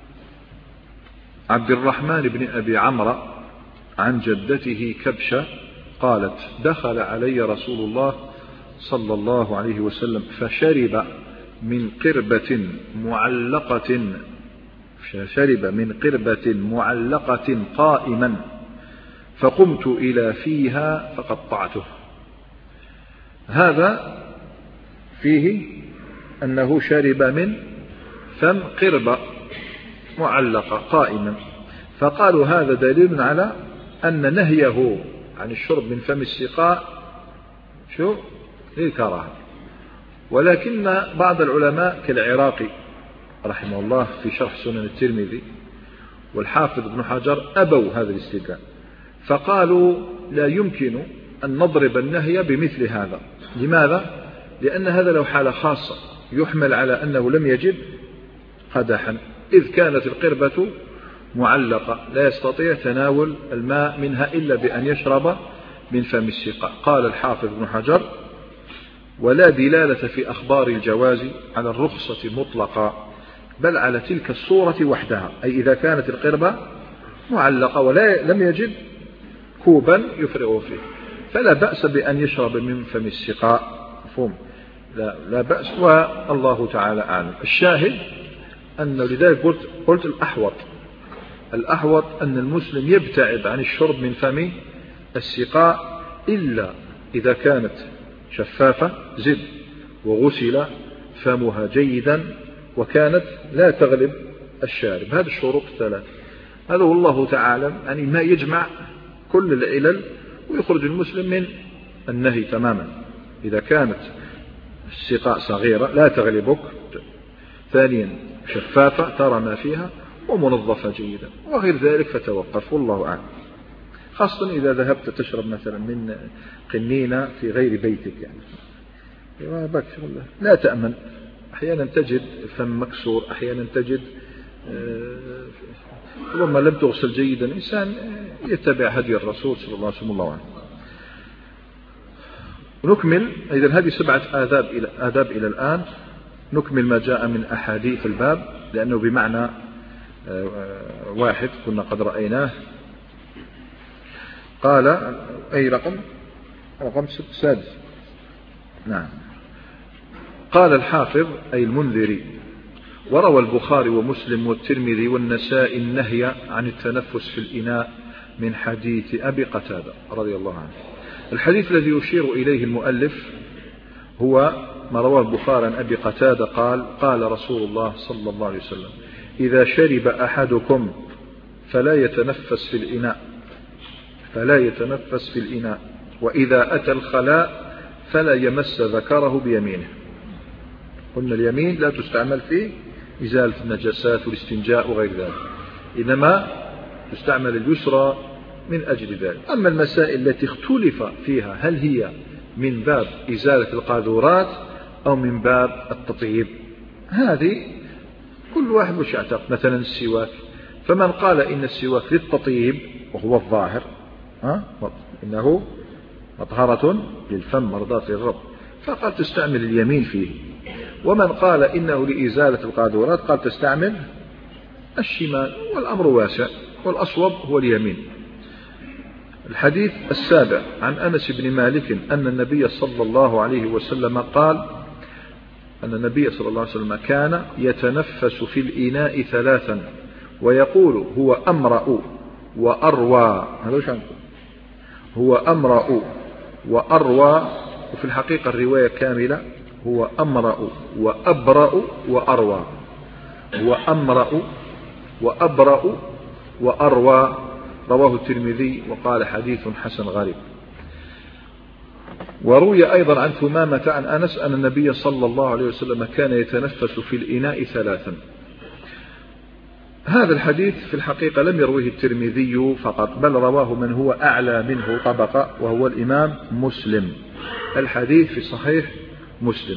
عبد الرحمن بن أبي عمرو عن جدته كبشة قالت: دخل علي رسول الله صلى الله عليه وسلم فشرب من قربة معلقة شرب من قربة معلقة قائما، فقمت إلى فيها فقطعته. هذا فيه أنه شرب من فم قربة معلقة قائما، فقالوا هذا دليل على أن نهيه عن الشرب من فم السقاء شو للكراهة. ولكن بعض العلماء كالعراقي رحمه الله في شرح سنن الترمذي والحافظ ابن حجر أبوا هذا الاستدلال، فقالوا لا يمكن أن نضرب النهي بمثل هذا. لماذا؟ لأن هذا له حالة خاصة يحمل على أنه لم يجد قدحا، إذ كانت القربة معلقة لا يستطيع تناول الماء منها إلا بأن يشرب من فم السقاء. قال الحافظ ابن حجر: ولا دلالة في أخبار الجواز على الرخصة مطلقا، بل على تلك الصورة وحدها، أي إذا كانت القربة معلقة ولا لم يجد كوبا يفرغ فيه فلا بأس بأن يشرب من فم السقاء، مفهوم؟ لا, لا بأس، والله تعالى أعلم. الشاهد أن لذلك قلت, قلت الأحوط الأحوط أن المسلم يبتعد عن الشرب من فم السقاء إلا إذا كانت شفافة زد وغسل فمها جيدا وكانت لا تغلب الشارب. هذه الشروط الثلاث، هذا والله تعالى يعني ما يجمع كل العلل ويخرج المسلم من النهي تماما. إذا كانت السقاء صغيرة لا تغلبك، ثانيا شفافة ترى ما فيها ومنظفة جيدا، وغير ذلك فتوقف والله أعلم. خاصة إذا ذهبت تشرب مثلا من قنينة في غير بيتك، يعني لا تأمن، أحيانا تجد فم مكسور، أحيانا تجد ربما لم تغسل جيدا. إنسان يتبع هدي الرسول صلى الله عليه وسلم. نكمل إذن هذه سبعة آداب إلى, آداب إلى الآن. نكمل ما جاء من أحاديث الباب لأنه بمعنى واحد كنا قد رأيناه. قال أي رقم رقم سادس. نعم. قال الحافظ أي المنذري: وروى البخاري ومسلم والترمذي والنسائي النهي عن التنفس في الإناء من حديث أبي قتادة رضي الله عنه. الحديث الذي يشير إليه المؤلف هو ما رواه البخاري عن أبي قتادة قال: قال رسول الله صلى الله عليه وسلم: إذا شرب أحدكم فلا يتنفس في الإناء فلا يتنفس في الإناء وإذا أتى الخلاء فلا يمس ذكره بيمينه. قلنا اليمين لا تستعمل في إزالة النجاسات والاستنجاء وغير ذلك، إنما تستعمل اليسرى من أجل ذلك. أما المسائل التي اختلف فيها هل هي من باب إزالة القاذورات أو من باب التطيب، هذه كل واحد وش يعتقد. مثلا السواك، فمن قال إن السواك للتطيب وهو الظاهر ها إنه مطهرة للفم مرضاة للرب، فقال تستعمل اليمين فيه. ومن قال إنه لإزالة القاذورات قال تستعمل الشمال، والأمر واسع، والأصوب هو اليمين. الحديث السابع عن أنس بن مالك أن النبي صلى الله عليه وسلم قال أن النبي صلى الله عليه وسلم كان يتنفس في الإناء ثلاثا ويقول هو أمرأ وأروى. هذا وش عنكم؟ هو أمرأ وأروى، وفي الحقيقة الرواية كاملة هو أمرأ وأبرأ وأروى. هو أمرأ وأبرأ وأروى، رواه الترمذي وقال حديث حسن غريب. وروي أيضا عن ثمامة عن أنس أن النبي صلى الله عليه وسلم كان يتنفس في الإناء ثلاثا. هذا الحديث في الحقيقة لم يرويه الترمذي فقط، بل رواه من هو أعلى منه طبقة وهو الإمام مسلم. الحديث في صحيح مسلم،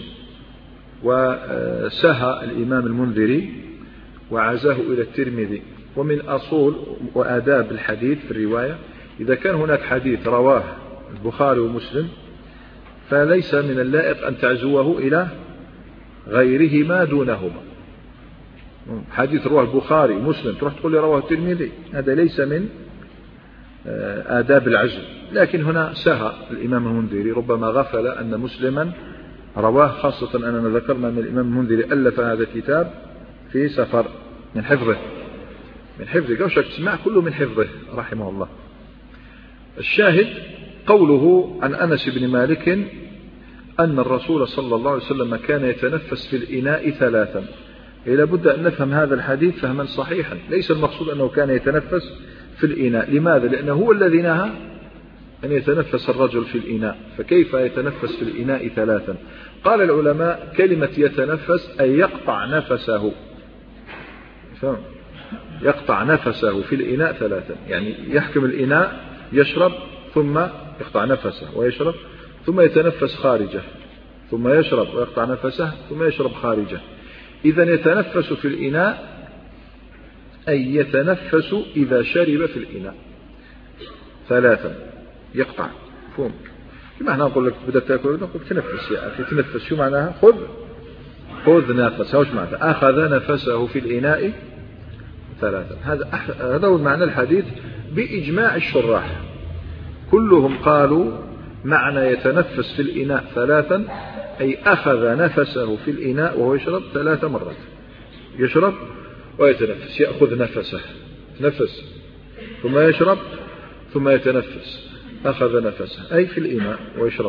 وسهى الإمام المنذري وعزاه إلى الترمذي. ومن أصول وآداب الحديث في الرواية إذا كان هناك حديث رواه البخاري ومسلم فليس من اللائق أن تعزوه إلى غيرهما دونهما. حديث رواه البخاري ومسلم تروح تقول لي رواه الترمذي، هذا ليس من آداب العزو. لكن هنا سهى الإمام المنذري، ربما غفل أن مسلما رواه، خاصة أننا ذكرنا أن الإمام المنذري ألف هذا الكتاب في سفر من حفظه من حفظه كوشك تسمع كله من حفظه رحمه الله. الشاهد قوله عن أنس بن مالك أن الرسول صلى الله عليه وسلم كان يتنفس في الإناء ثلاثا. إلى بد أن نفهم هذا الحديث فهما صحيحا. ليس المقصود أنه كان يتنفس في الإناء. لماذا؟ لأنه هو الذي نهى أن يتنفس الرجل في الإناء، فكيف يتنفس في الإناء ثلاثا؟ قال العلماء كلمة يتنفس أي يقطع نفسه، فهم؟ يقطع نفسه في الإناء ثلاثا، يعني يحكم الإناء يشرب ثم يقطع نفسه ويشرب ثم يتنفس خارجه ثم يشرب ويقطع نفسه ثم يشرب خارجه. إذا يتنفس في الإناء أي يتنفس إذا شرب في الإناء ثلاثا، يقطع. فهم؟ كما احنا نقول لك بدأت تأكل نقول تنفس يا أخي، تنفس شو معناها؟ خذ خذ نفس. وش معناها؟ أخذ نفسه في الإناء ثلاثا. هذا هذا هو معنى الحديث بإجماع الشراح، كلهم قالوا معنى يتنفس في الإناء ثلاثا أي أخذ نفسه في الإناء وهو يشرب ثلاث مرات، يشرب ويتنفس، يأخذ نفسه نفس ثم يشرب ثم يتنفس، أخذ نفسه أي في الإناء ويشرب.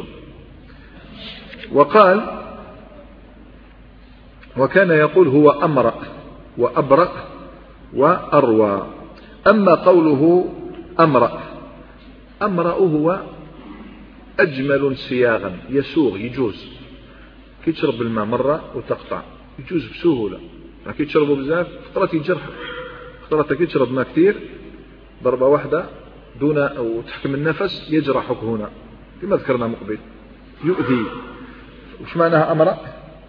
وقال وكان يقول هو أمرأ وأبرأ وأروى. أما قوله أمرأ، أمرأ هو أجمل صياغا، يسوغ، يجوز. كي تشرب الماء مرة وتقطع يجوز بسهولة، كي تشربه بزاف خطرة يجرح، خطرة كي تشرب ماء كثير ضربة واحدة دون أو تحكم النفس يجرحك هنا كما ذكرنا مقبل، يؤذي. وش معناها أمرأ؟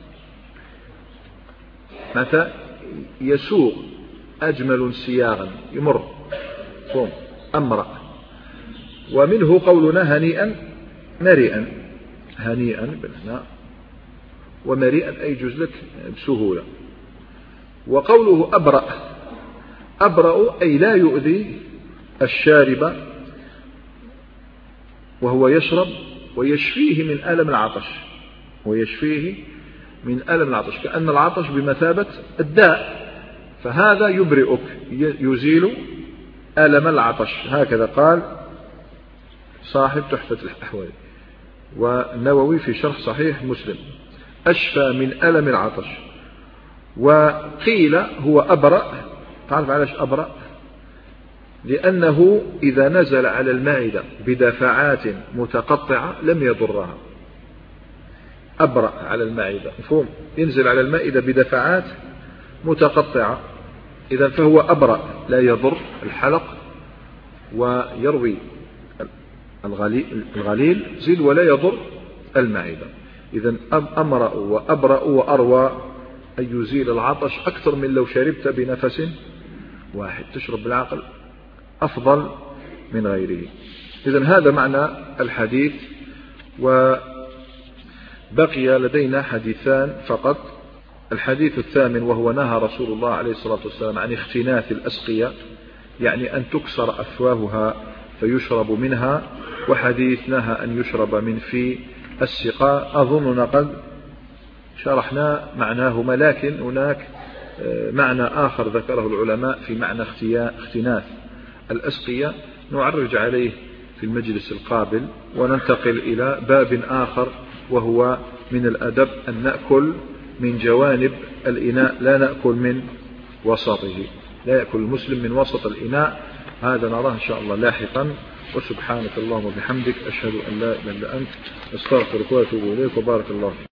متى يسوغ، أجمل صياغا، يمر، فهم أمرأ. ومنه قولنا هنيئا مريئا، هنيئا بالهناء ومريئا أي يجوز لك بسهولة. وقوله أبرأ، أبرأ أي لا يؤذي الشارب وهو يشرب ويشفيه من ألم العطش، ويشفيه من ألم العطش، كأن العطش بمثابة الداء، فهذا يبرئك، يزيل ألم العطش. هكذا قال صاحب تحفة الأحوال والنووي في شرح صحيح مسلم، أشفى من ألم العطش. وقيل هو أبرأ، تعرف علاش أبرأ؟ لأنه إذا نزل على المعدة بدفعات متقطعة لم يضرها، أبرأ على المائدة، مفهوم؟ ينزل على المائدة بدفعات متقطعة، إذا فهو أبرأ لا يضر الحلق ويروي الغليل زيد ولا يضر المعدة. إذا أمرأ وأبرأ وأروى أن يزيل العطش أكثر من لو شربت بنفس واحد، تشرب بالعقل أفضل من غيره. إذا هذا معنى الحديث. وبقي لدينا حديثان فقط. الحديث الثامن وهو نهى رسول الله عليه الصلاة والسلام عن اختناث الأسقية، يعني أن تكسر أفواهها فيشرب منها، وحديث نهى أن يشرب من في السقاء. أظننا قد شرحنا معناهما، لكن هناك معنى آخر ذكره العلماء في معنى اختناث الأسقية، نعرج عليه في المجلس القابل، وننتقل إلى باب آخر وهو من الأدب أن نأكل من جوانب الإناء لا نأكل من وسطه، لا يأكل المسلم من وسط الإناء. هذا نراه إن شاء الله لاحقا. وسبحانك اللهم وبحمدك أشهد أن لا إله إلا أنت أستغفرك وأتوب إليك، وبارك الله فيك.